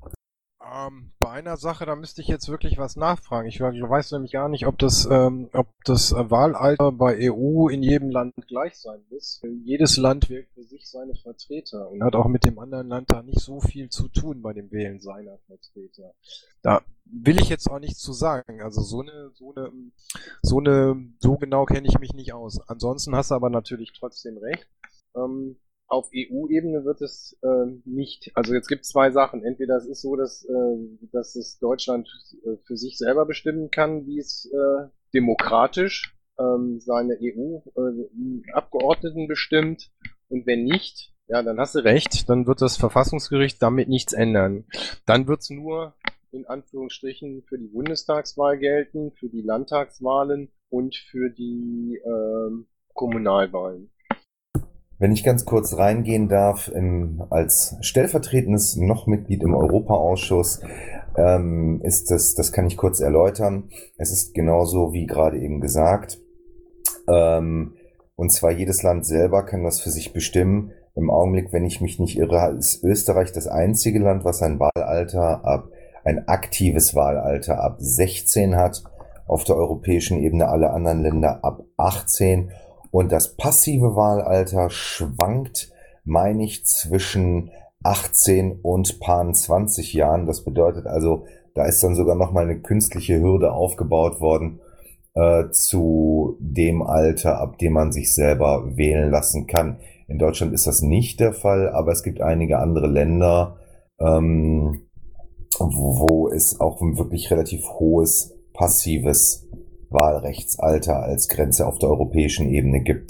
Ähm, bei einer Sache, da müsste ich jetzt wirklich was nachfragen. Ich weiß nämlich gar nicht, ob das, ähm, ob das Wahlalter bei E U in jedem Land gleich sein muss. Jedes Land wählt für sich seine Vertreter und hat auch mit dem anderen Land da nicht so viel zu tun bei dem Wählen seiner Vertreter. Da will ich jetzt auch nichts zu sagen. Also so eine, so eine, so eine, so genau kenne ich mich nicht aus. Ansonsten hast du aber natürlich trotzdem recht. Ähm, Auf E U-Ebene wird es äh, nicht, also jetzt gibt es zwei Sachen. Entweder es ist so, dass, äh, dass es Deutschland äh, für sich selber bestimmen kann, wie es äh, demokratisch ähm, seine E U-Abgeordneten bestimmt. Und wenn nicht, ja, dann hast du recht, dann wird das Verfassungsgericht damit nichts ändern. Dann wird es nur in Anführungsstrichen für die Bundestagswahl gelten, für die Landtagswahlen und für die äh, Kommunalwahlen. Wenn ich ganz kurz reingehen darf, im, als stellvertretendes noch Mitglied im Europaausschuss, ähm, ist das, das kann ich kurz erläutern. Es ist genauso wie gerade eben gesagt. Ähm, und zwar jedes Land selber kann das für sich bestimmen. Im Augenblick, wenn ich mich nicht irre, ist Österreich das einzige Land, was ein Wahlalter ab, ein aktives Wahlalter ab sechzehn hat. Auf der europäischen Ebene alle anderen Länder ab achtzehn. Und das passive Wahlalter schwankt, meine ich, zwischen achtzehn und paar zwanzig Jahren. Das bedeutet also, da ist dann sogar nochmal eine künstliche Hürde aufgebaut worden äh, zu dem Alter, ab dem man sich selber wählen lassen kann. In Deutschland ist das nicht der Fall, aber es gibt einige andere Länder, ähm, wo, wo es auch ein wirklich relativ hohes passives Wahlrechtsalter als Grenze auf der europäischen Ebene gibt.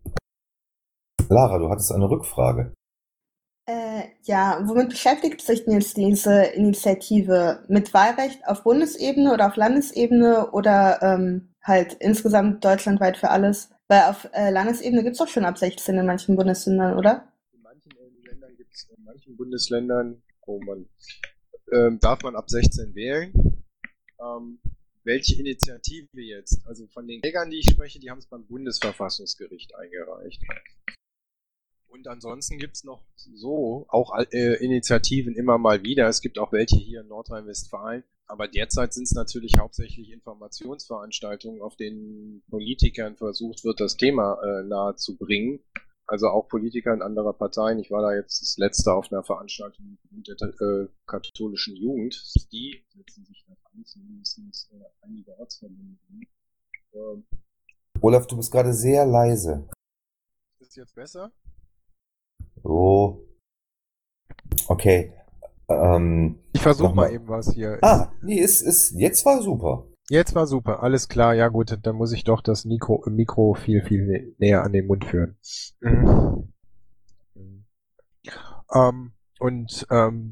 Lara, du hattest eine Rückfrage. Äh, ja, womit beschäftigt sich denn jetzt diese Initiative? Mit Wahlrecht auf Bundesebene oder auf Landesebene oder ähm, halt insgesamt deutschlandweit für alles? Weil auf äh, Landesebene gibt es doch schon ab sechzehn in manchen Bundesländern, oder? In manchen Ländern gibt es, in manchen Bundesländern, wo man, ähm, darf man ab sechzehn wählen. Ähm, Welche Initiative jetzt? Also von den Klägern, die ich spreche, die haben es beim Bundesverfassungsgericht eingereicht. Und ansonsten gibt es noch so auch äh, Initiativen immer mal wieder. Es gibt auch welche hier in Nordrhein-Westfalen. Aber derzeit sind es natürlich hauptsächlich Informationsveranstaltungen, auf denen Politikern versucht wird, das Thema äh, nahe zu bringen. Also auch Politiker in anderer Parteien. Ich war da jetzt das letzte auf einer Veranstaltung der äh, katholischen Jugend. Die setzen sich da an, zumindest äh, einige Ortsverbände. Ähm, Olaf, du bist gerade sehr leise. Ist jetzt besser? Oh. Okay. Ähm, Ich versuche mal mal eben was hier. Ah, nee, ist, ist, jetzt war super. Jetzt war super, alles klar. Ja gut, dann muss ich doch das Mikro, Mikro viel, viel nä- näher an den Mund führen. Mhm. Ähm, und ähm,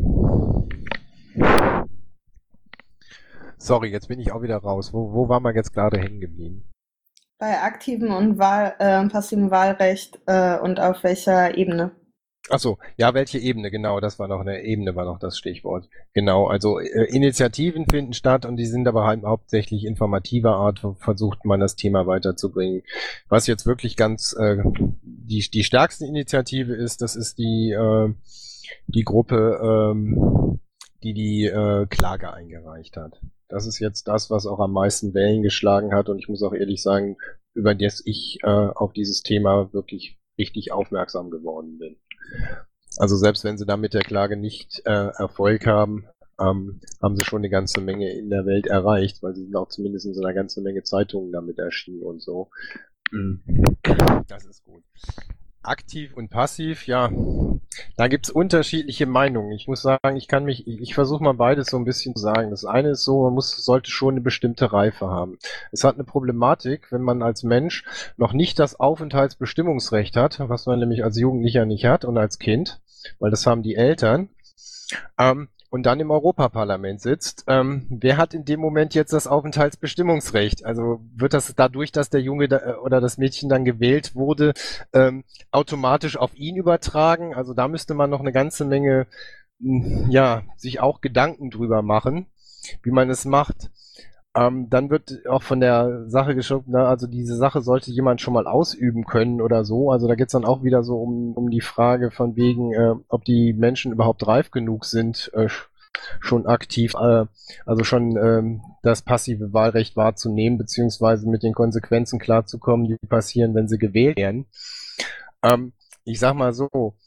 sorry, jetzt bin ich auch wieder raus. Wo, wo waren wir jetzt gerade hängen geblieben? Bei aktivem und Wahl, äh, passivem Wahlrecht äh, und auf welcher Ebene? Achso, ja, welche Ebene, genau, das war noch eine Ebene, war noch das Stichwort. Genau, also äh, Initiativen finden statt und die sind aber halt hauptsächlich informativer Art, versucht man das Thema weiterzubringen. Was jetzt wirklich ganz äh, die, die stärkste Initiative ist, das ist die, äh, die Gruppe, ähm, die die äh, Klage eingereicht hat. Das ist jetzt das, was auch am meisten Wellen geschlagen hat und ich muss auch ehrlich sagen, über das ich äh, auf dieses Thema wirklich richtig aufmerksam geworden bin. Also selbst wenn sie da mit der Klage nicht äh, Erfolg haben, ähm, haben sie schon eine ganze Menge in der Welt erreicht, weil sie sind auch zumindest in so einer ganzen Menge Zeitungen damit erschienen und so. Das ist gut. Aktiv und passiv, ja, Da gibt's unterschiedliche Meinungen. Ich muss sagen, ich kann mich, ich, ich versuche mal beides so ein bisschen zu sagen. Das eine ist so, man muss, sollte schon eine bestimmte Reife haben. Es hat eine Problematik, wenn man als Mensch noch nicht das Aufenthaltsbestimmungsrecht hat, was man nämlich als Jugendlicher nicht hat und als Kind, weil das haben die Eltern. Ähm, und dann im Europaparlament sitzt, ähm, wer hat in dem Moment jetzt das Aufenthaltsbestimmungsrecht? Also wird das dadurch, dass der Junge da, oder das Mädchen dann gewählt wurde, ähm, automatisch auf ihn übertragen? Also da müsste man noch eine ganze Menge, ja, sich auch Gedanken drüber machen, wie man es macht. Ähm, dann wird auch von der Sache geschaut, ne, also diese Sache sollte jemand schon mal ausüben können oder so. Also da geht's dann auch wieder so um, um die Frage von wegen, äh, ob die Menschen überhaupt reif genug sind, äh, schon aktiv, äh, also schon ähm, das passive Wahlrecht wahrzunehmen, beziehungsweise mit den Konsequenzen klarzukommen, die passieren, wenn sie gewählt werden. Ähm, ich sag mal so,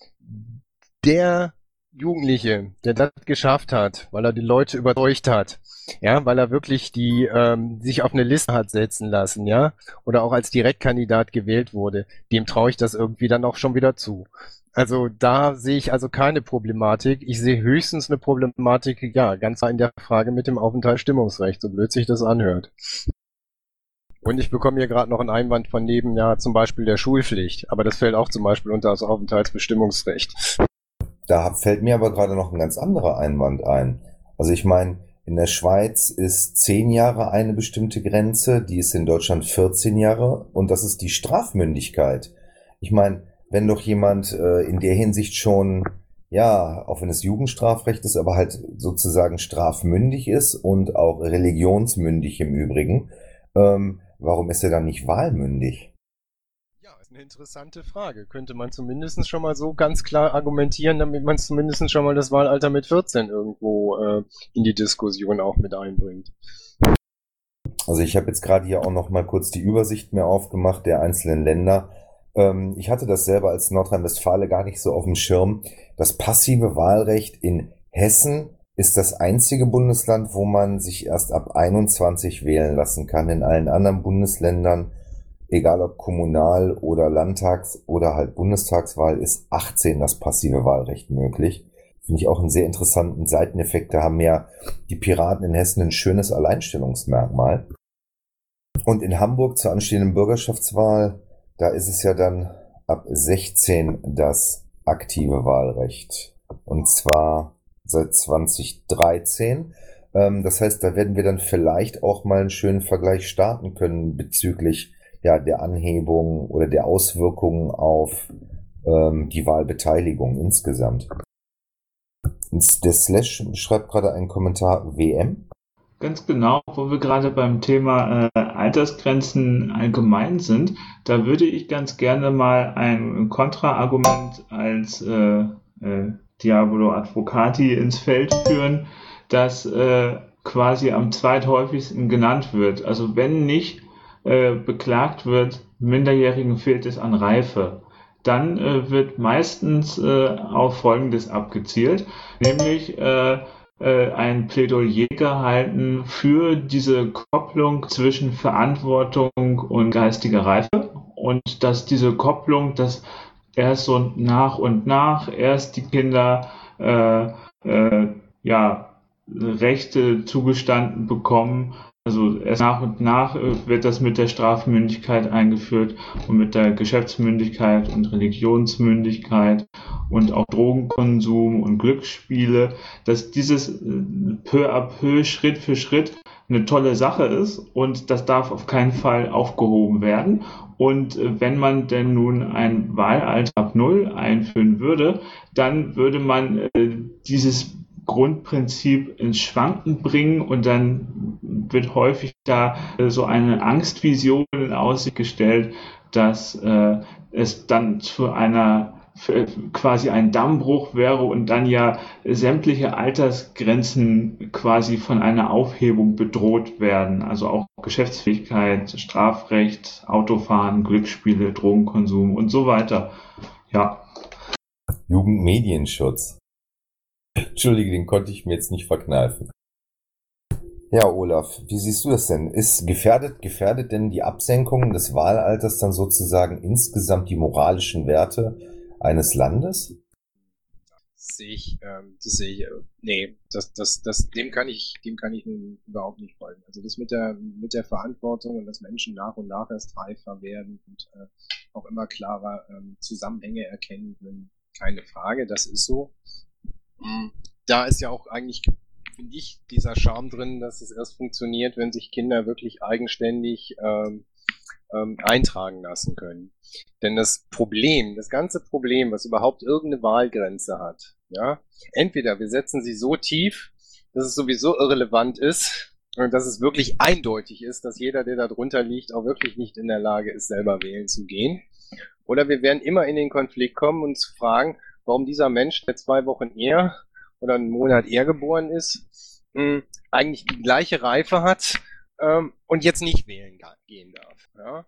der Jugendliche, der das geschafft hat, weil er die Leute überzeugt hat, ja, weil er wirklich die ähm, sich auf eine Liste hat setzen lassen, ja, oder auch als Direktkandidat gewählt wurde, dem traue ich das irgendwie dann auch schon wieder zu. Also da sehe ich also keine Problematik. Ich sehe höchstens eine Problematik, ja, ganz in der Frage mit dem Aufenthaltsstimmungsrecht, so blöd sich das anhört. Und ich bekomme hier gerade noch einen Einwand von neben, ja, zum Beispiel der Schulpflicht, aber das fällt auch zum Beispiel unter das Aufenthaltsbestimmungsrecht. Da fällt mir aber gerade noch ein ganz anderer Einwand ein. Also ich meine, in der Schweiz ist zehn Jahre eine bestimmte Grenze, die ist in Deutschland vierzehn Jahre und das ist die Strafmündigkeit. Ich meine, wenn doch jemand äh, in der Hinsicht schon, ja, auch wenn es Jugendstrafrecht ist, aber halt sozusagen strafmündig ist und auch religionsmündig im Übrigen, ähm, warum ist er dann nicht wahlmündig? Eine interessante Frage. Könnte man zumindest schon mal so ganz klar argumentieren, damit man zumindest schon mal das Wahlalter mit vierzehn irgendwo äh, in die Diskussion auch mit einbringt. Also ich habe jetzt gerade hier auch noch mal kurz die Übersicht mir aufgemacht der einzelnen Länder. Ähm, ich hatte das selber als Nordrhein-Westfale gar nicht so auf dem Schirm. Das passive Wahlrecht in Hessen ist das einzige Bundesland, wo man sich erst ab einundzwanzig wählen lassen kann. In allen anderen Bundesländern, egal ob Kommunal- oder Landtags- oder halt Bundestagswahl, ist achtzehn das passive Wahlrecht möglich. Finde ich auch einen sehr interessanten Seiteneffekt. Da haben ja die Piraten in Hessen ein schönes Alleinstellungsmerkmal. Und in Hamburg zur anstehenden Bürgerschaftswahl, da ist es ja dann ab sechzehn das aktive Wahlrecht. Und zwar seit zwanzig dreizehn. Das heißt, da werden wir dann vielleicht auch mal einen schönen Vergleich starten können bezüglich ja, der Anhebung oder der Auswirkungen auf ähm, die Wahlbeteiligung insgesamt. Der Slash schreibt gerade einen Kommentar W M. Ganz genau, wo wir gerade beim Thema äh, Altersgrenzen allgemein sind, da würde ich ganz gerne mal ein Kontraargument als äh, äh, Diabolo Advocati ins Feld führen, das äh, quasi am zweithäufigsten genannt wird. Also wenn nicht Äh, beklagt wird, Minderjährigen fehlt es an Reife, dann äh, wird meistens äh, auf Folgendes abgezielt, nämlich äh, äh, ein Plädoyer gehalten für diese Kopplung zwischen Verantwortung und geistiger Reife und dass diese Kopplung, dass erst so nach und nach erst die Kinder äh, äh, ja, Rechte zugestanden bekommen. Also erst nach und nach wird das mit der Strafmündigkeit eingeführt und mit der Geschäftsmündigkeit und Religionsmündigkeit und auch Drogenkonsum und Glücksspiele, dass dieses peu à peu, Schritt für Schritt eine tolle Sache ist und das darf auf keinen Fall aufgehoben werden. Und wenn man denn nun ein Wahlalter ab Null einführen würde, dann würde man äh, dieses Grundprinzip ins Schwanken bringen und dann wird häufig da äh, so eine Angstvision in Aussicht gestellt, dass äh, es dann zu einer für, quasi ein Dammbruch wäre und dann ja sämtliche Altersgrenzen quasi von einer Aufhebung bedroht werden. Also auch Geschäftsfähigkeit, Strafrecht, Autofahren, Glücksspiele, Drogenkonsum und so weiter. Ja. Jugendmedienschutz. Entschuldige, den konnte ich mir jetzt nicht verkneifen. Ja, Olaf, wie siehst du das denn? Ist gefährdet, gefährdet denn die Absenkung des Wahlalters dann sozusagen insgesamt die moralischen Werte eines Landes? sehe ich, ähm, das sehe ich, äh, nee, das, das, das, dem kann ich, dem kann ich nun überhaupt nicht folgen. Also das mit der, mit der Verantwortung und dass Menschen nach und nach erst reifer werden und äh, auch immer klarer ähm, Zusammenhänge erkennen können, keine Frage, das ist so. Mhm. Da ist ja auch eigentlich, finde ich, dieser Charme drin, dass es erst funktioniert, wenn sich Kinder wirklich eigenständig ähm, ähm, eintragen lassen können. Denn das Problem, das ganze Problem, was überhaupt irgendeine Wahlgrenze hat, ja, entweder wir setzen sie so tief, dass es sowieso irrelevant ist und dass es wirklich eindeutig ist, dass jeder, der da drunter liegt, auch wirklich nicht in der Lage ist, selber wählen zu gehen. Oder wir werden immer in den Konflikt kommen und uns fragen, warum dieser Mensch, der zwei Wochen eher oder einen Monat eher geboren ist, mh, eigentlich die gleiche Reife hat ähm, und jetzt nicht wählen gehen darf. Ja?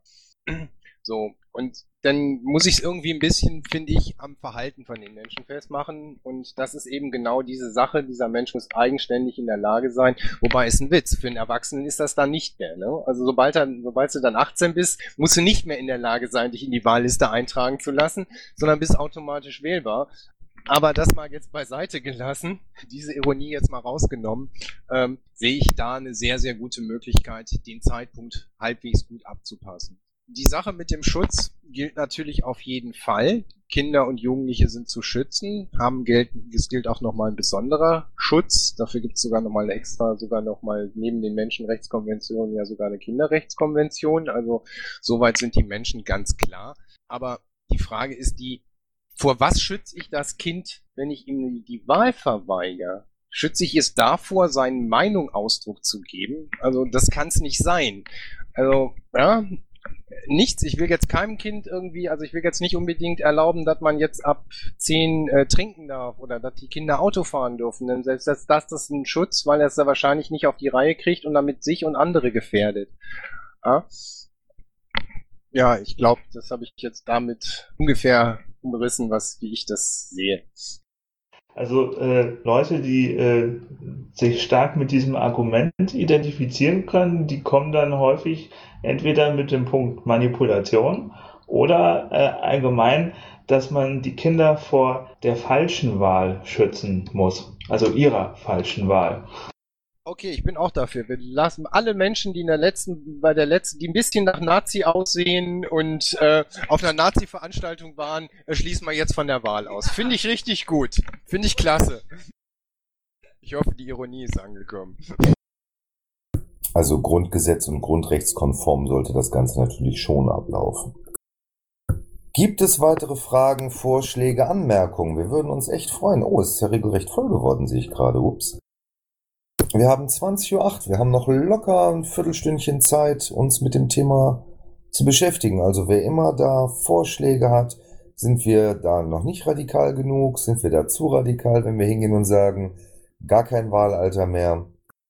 So, und dann muss ich es irgendwie ein bisschen, finde ich, am Verhalten von den Menschen festmachen. Und das ist eben genau diese Sache. Dieser Mensch muss eigenständig in der Lage sein. Wobei ist ein Witz. Für einen Erwachsenen ist das dann nicht mehr. Ne? Also sobald, er, sobald du dann achtzehn bist, musst du nicht mehr in der Lage sein, dich in die Wahlliste eintragen zu lassen, sondern bist automatisch wählbar. Aber das mal jetzt beiseite gelassen, diese Ironie jetzt mal rausgenommen, ähm, sehe ich da eine sehr, sehr gute Möglichkeit, den Zeitpunkt halbwegs gut abzupassen. Die Sache mit dem Schutz gilt natürlich auf jeden Fall. Kinder und Jugendliche sind zu schützen, haben gilt, es gilt auch nochmal ein besonderer Schutz. Dafür gibt es sogar nochmal eine extra, sogar nochmal neben den Menschenrechtskonventionen ja sogar eine Kinderrechtskonvention. Also soweit sind die Menschen ganz klar. Aber die Frage ist die, vor was schütze ich das Kind, wenn ich ihm die Wahl verweigere? Schütze ich es davor, seine Meinung Ausdruck zu geben? Also das kann es nicht sein. Also, ja, nichts. Ich will jetzt keinem Kind irgendwie, also ich will jetzt nicht unbedingt erlauben, dass man jetzt ab zehn äh, trinken darf oder dass die Kinder Auto fahren dürfen. Denn selbst das, das ist ein Schutz, weil er es da wahrscheinlich nicht auf die Reihe kriegt und damit sich und andere gefährdet. Ja, ja ich glaube, das habe ich jetzt damit ungefähr umrissen, was, wie ich das sehe. Also äh, Leute, die äh, sich stark mit diesem Argument identifizieren können, die kommen dann häufig entweder mit dem Punkt Manipulation oder äh, allgemein, dass man die Kinder vor der falschen Wahl schützen muss, also ihrer falschen Wahl. Okay, ich bin auch dafür. Wir lassen alle Menschen, die in der letzten, bei der letzten, die ein bisschen nach Nazi aussehen und äh, auf einer Nazi-Veranstaltung waren, äh, schließen wir jetzt von der Wahl aus. Finde ich richtig gut. Finde ich klasse. Ich hoffe, die Ironie ist angekommen. Also Grundgesetz und grundrechtskonform sollte das Ganze natürlich schon ablaufen. Gibt es weitere Fragen, Vorschläge, Anmerkungen? Wir würden uns echt freuen. Oh, es ist ja regelrecht voll geworden, sehe ich gerade. Ups. Wir haben zwanzig Uhr acht, wir haben noch locker ein Viertelstündchen Zeit, uns mit dem Thema zu beschäftigen. Also wer immer da Vorschläge hat, sind wir da noch nicht radikal genug, sind wir da zu radikal, wenn wir hingehen und sagen, gar kein Wahlalter mehr.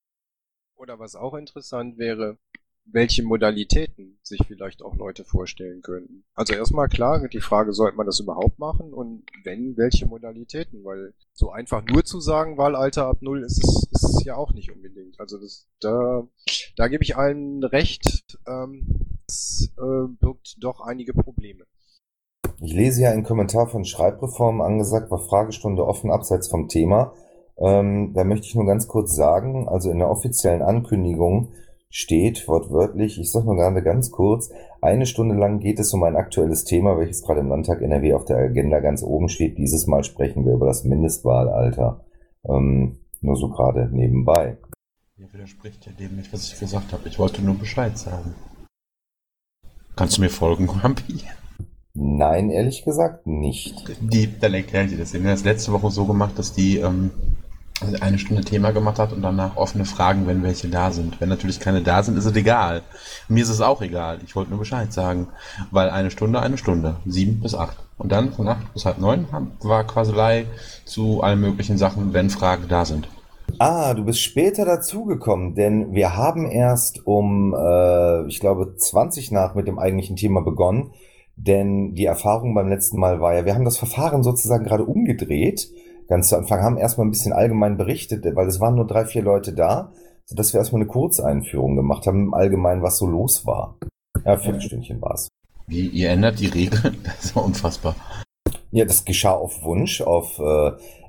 Oder was auch interessant wäre, welche Modalitäten sich vielleicht auch Leute vorstellen könnten. Also erstmal klar, die Frage, sollte man das überhaupt machen und wenn, welche Modalitäten? Weil so einfach nur zu sagen, Wahlalter ab null ist es, ist es ja auch nicht unbedingt. Also das, da, da gebe ich allen recht, ähm, das äh, birgt doch einige Probleme. Ich lese hier einen Kommentar von Schreibreform, angesagt war Fragestunde offen abseits vom Thema. Ähm, da möchte ich nur ganz kurz sagen, also in der offiziellen Ankündigung steht wortwörtlich, ich sage nur gerade ganz kurz, eine Stunde lang geht es um ein aktuelles Thema, welches gerade im Landtag N R W auf der Agenda ganz oben steht. Dieses Mal sprechen wir über das Mindestwahlalter. Ähm, nur so gerade nebenbei. Hier widerspricht ja dem nicht, was ich gesagt habe. Ich wollte nur Bescheid sagen. Kannst du mir folgen, Grumpy? Nein, ehrlich gesagt nicht. Die, dann erkläre ich dir das. Wir haben das letzte Woche so gemacht, dass die ähm, eine Stunde Thema gemacht hat und danach offene Fragen, wenn welche da sind. Wenn natürlich keine da sind, ist es egal. Mir ist es auch egal. Ich wollte nur Bescheid sagen. Weil eine Stunde, eine Stunde. Sieben bis acht. Und dann von acht bis halb neun war Quaselei zu allen möglichen Sachen, wenn Fragen da sind. Ah, du bist später dazugekommen, denn wir haben erst um, äh, ich glaube, zwanzig nach mit dem eigentlichen Thema begonnen. Denn die Erfahrung beim letzten Mal war ja, wir haben das Verfahren sozusagen gerade umgedreht. Ganz zu Anfang haben erstmal ein bisschen allgemein berichtet, weil es waren nur drei, vier Leute da, sodass wir erstmal eine Kurzeinführung gemacht haben, im Allgemeinen, was so los war. Ja, Viertelstündchen war es. Wie, ihr ändert die Regeln? Das ist ja unfassbar. Ja, das geschah auf Wunsch, auf äh,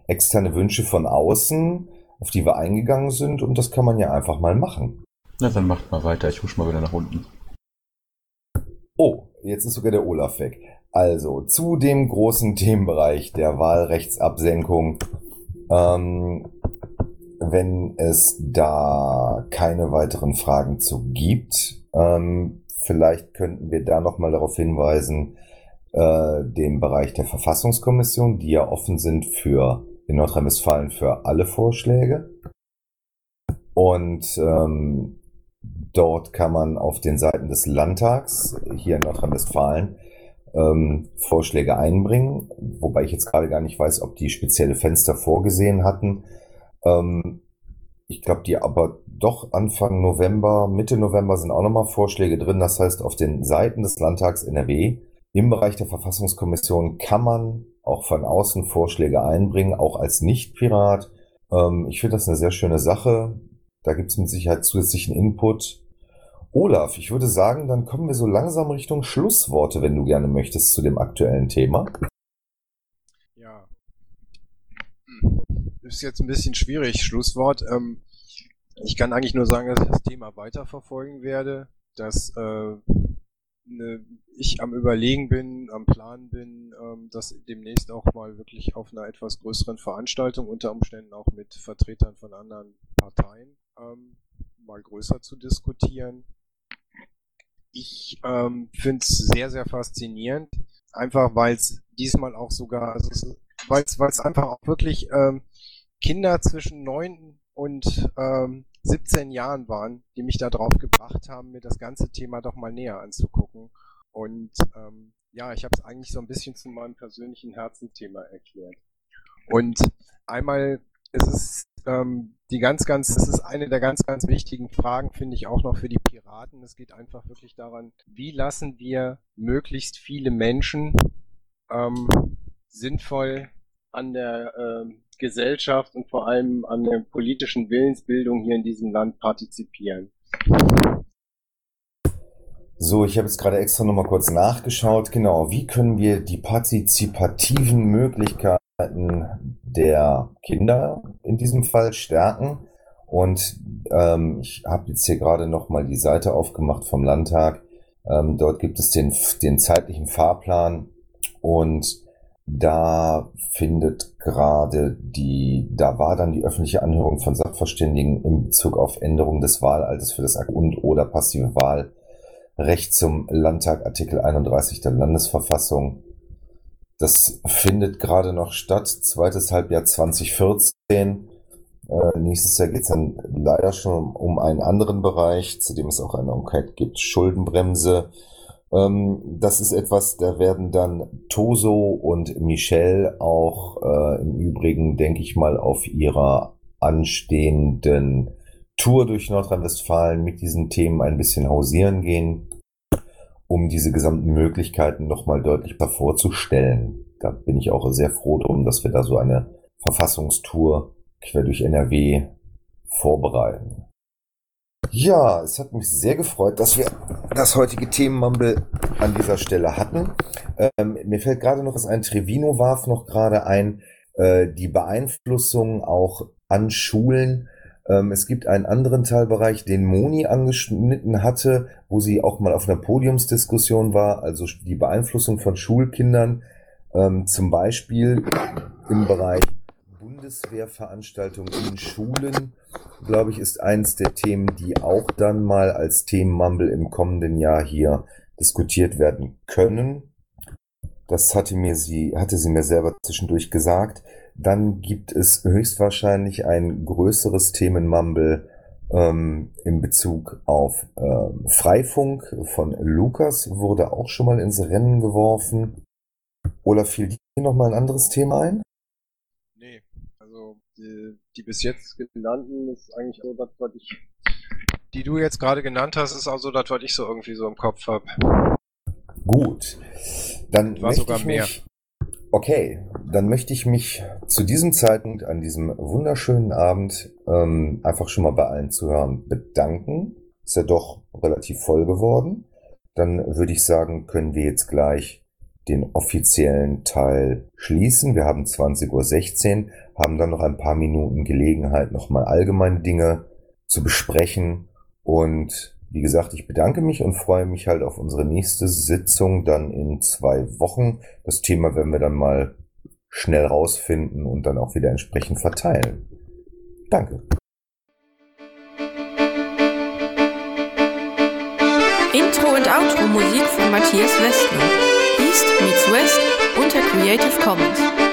externe Wünsche von außen, auf die wir eingegangen sind, und das kann man ja einfach mal machen. Na, dann macht mal weiter. Ich husch mal wieder nach unten. Oh, jetzt ist sogar der Olaf weg. Also, zu dem großen Themenbereich der Wahlrechtsabsenkung. Ähm, wenn es da keine weiteren Fragen zu gibt, ähm, vielleicht könnten wir da nochmal darauf hinweisen, äh, den Bereich der Verfassungskommission, die ja offen sind für in Nordrhein-Westfalen für alle Vorschläge. Und ähm, dort kann man auf den Seiten des Landtags hier in Nordrhein-Westfalen ähm, Vorschläge einbringen, wobei ich jetzt gerade gar nicht weiß, ob die spezielle Fenster vorgesehen hatten. Ähm, ich glaube, die aber doch Anfang November, Mitte November sind auch nochmal Vorschläge drin. Das heißt, auf den Seiten des Landtags N R W im Bereich der Verfassungskommission kann man auch von außen Vorschläge einbringen, auch als Nicht-Pirat. Ähm, ich finde das eine sehr schöne Sache. Da gibt es mit Sicherheit zusätzlichen Input. Olaf, ich würde sagen, dann kommen wir so langsam Richtung Schlussworte, wenn du gerne möchtest, zu dem aktuellen Thema. Ja. Ist jetzt ein bisschen schwierig, Schlusswort. Ähm, ich kann eigentlich nur sagen, dass ich das Thema weiterverfolgen werde, dass äh, ne, ich am Überlegen bin, am Plan bin, ähm, das demnächst auch mal wirklich auf einer etwas größeren Veranstaltung, unter Umständen auch mit Vertretern von anderen Parteien, ähm, mal größer zu diskutieren. Ich ähm, finde es sehr, sehr faszinierend, einfach weil es diesmal auch sogar, also weil es einfach auch wirklich ähm, Kinder zwischen neun und ähm, siebzehn Jahren waren, die mich da drauf gebracht haben, mir das ganze Thema doch mal näher anzugucken. Und ähm, ja, ich habe es eigentlich so ein bisschen zu meinem persönlichen Herzensthema erklärt. Und einmal ist es ähm, die ganz, ganz, das ist eine der ganz, ganz wichtigen Fragen, finde ich auch noch für die Piraten. Es geht einfach wirklich daran, wie lassen wir möglichst viele Menschen ähm, sinnvoll an der ähm, Gesellschaft und vor allem an der politischen Willensbildung hier in diesem Land partizipieren. So, ich habe jetzt gerade extra nochmal kurz nachgeschaut. Genau, wie können wir die partizipativen Möglichkeiten der Kinder in diesem Fall stärken? Und ähm, ich habe jetzt hier gerade nochmal die Seite aufgemacht vom Landtag. Ähm, dort gibt es den, den zeitlichen Fahrplan, und da findet gerade die, da war dann die öffentliche Anhörung von Sachverständigen in Bezug auf Änderung des Wahlalters für das und oder passive Wahlrecht zum Landtag, Artikel einunddreißig der Landesverfassung. Das findet gerade noch statt, zweites Halbjahr zwanzig vierzehn. Äh, nächstes Jahr geht es dann leider schon um einen anderen Bereich, zu dem es auch eine Enquete gibt, Schuldenbremse. Ähm, das ist etwas, da werden dann Toso und Michelle auch äh, im Übrigen, denke ich mal, auf ihrer anstehenden Tour durch Nordrhein-Westfalen mit diesen Themen ein bisschen hausieren gehen, um diese gesamten Möglichkeiten nochmal deutlich vorzustellen. Da bin ich auch sehr froh drum, dass wir da so eine Verfassungstour quer durch N R W vorbereiten. Ja, es hat mich sehr gefreut, dass wir das heutige Themenmumble an dieser Stelle hatten. Ähm, mir fällt gerade noch, dass ein Trevino warf noch gerade ein, äh, die Beeinflussung auch an Schulen. Ähm, es gibt einen anderen Teilbereich, den Moni angeschnitten hatte, wo sie auch mal auf einer Podiumsdiskussion war, also die Beeinflussung von Schulkindern, ähm, zum Beispiel im Bereich Bundeswehrveranstaltungen in Schulen, glaube ich, ist eins der Themen, die auch dann mal als Themenmumble im kommenden Jahr hier diskutiert werden können. Das hatte mir sie, hatte sie mir selber zwischendurch gesagt. Dann gibt es höchstwahrscheinlich ein größeres Themenmumble ähm, in Bezug auf ähm, Freifunk von Lukas, wurde auch schon mal ins Rennen geworfen. Oder fiel dir noch mal ein anderes Thema ein? Nee, also die, die bis jetzt genannten ist eigentlich so das, was ich, die du jetzt gerade genannt hast, ist auch so das, was ich so irgendwie so im Kopf habe. Gut, dann war möchte sogar ich mehr. mich, okay, dann möchte ich mich zu diesem Zeitpunkt an diesem wunderschönen Abend ähm, einfach schon mal bei allen Zuhörern bedanken. Ist ja doch relativ voll geworden. Dann würde ich sagen, können wir jetzt gleich den offiziellen Teil schließen. Wir haben zwanzig Uhr sechzehn, haben dann noch ein paar Minuten Gelegenheit, nochmal allgemeine Dinge zu besprechen. Und wie gesagt, ich bedanke mich und freue mich halt auf unsere nächste Sitzung dann in zwei Wochen. Das Thema werden wir dann mal schnell rausfinden und dann auch wieder entsprechend verteilen. Danke. Intro und Outro Musik von Matthias Westner. East meets West unter Creative Commons.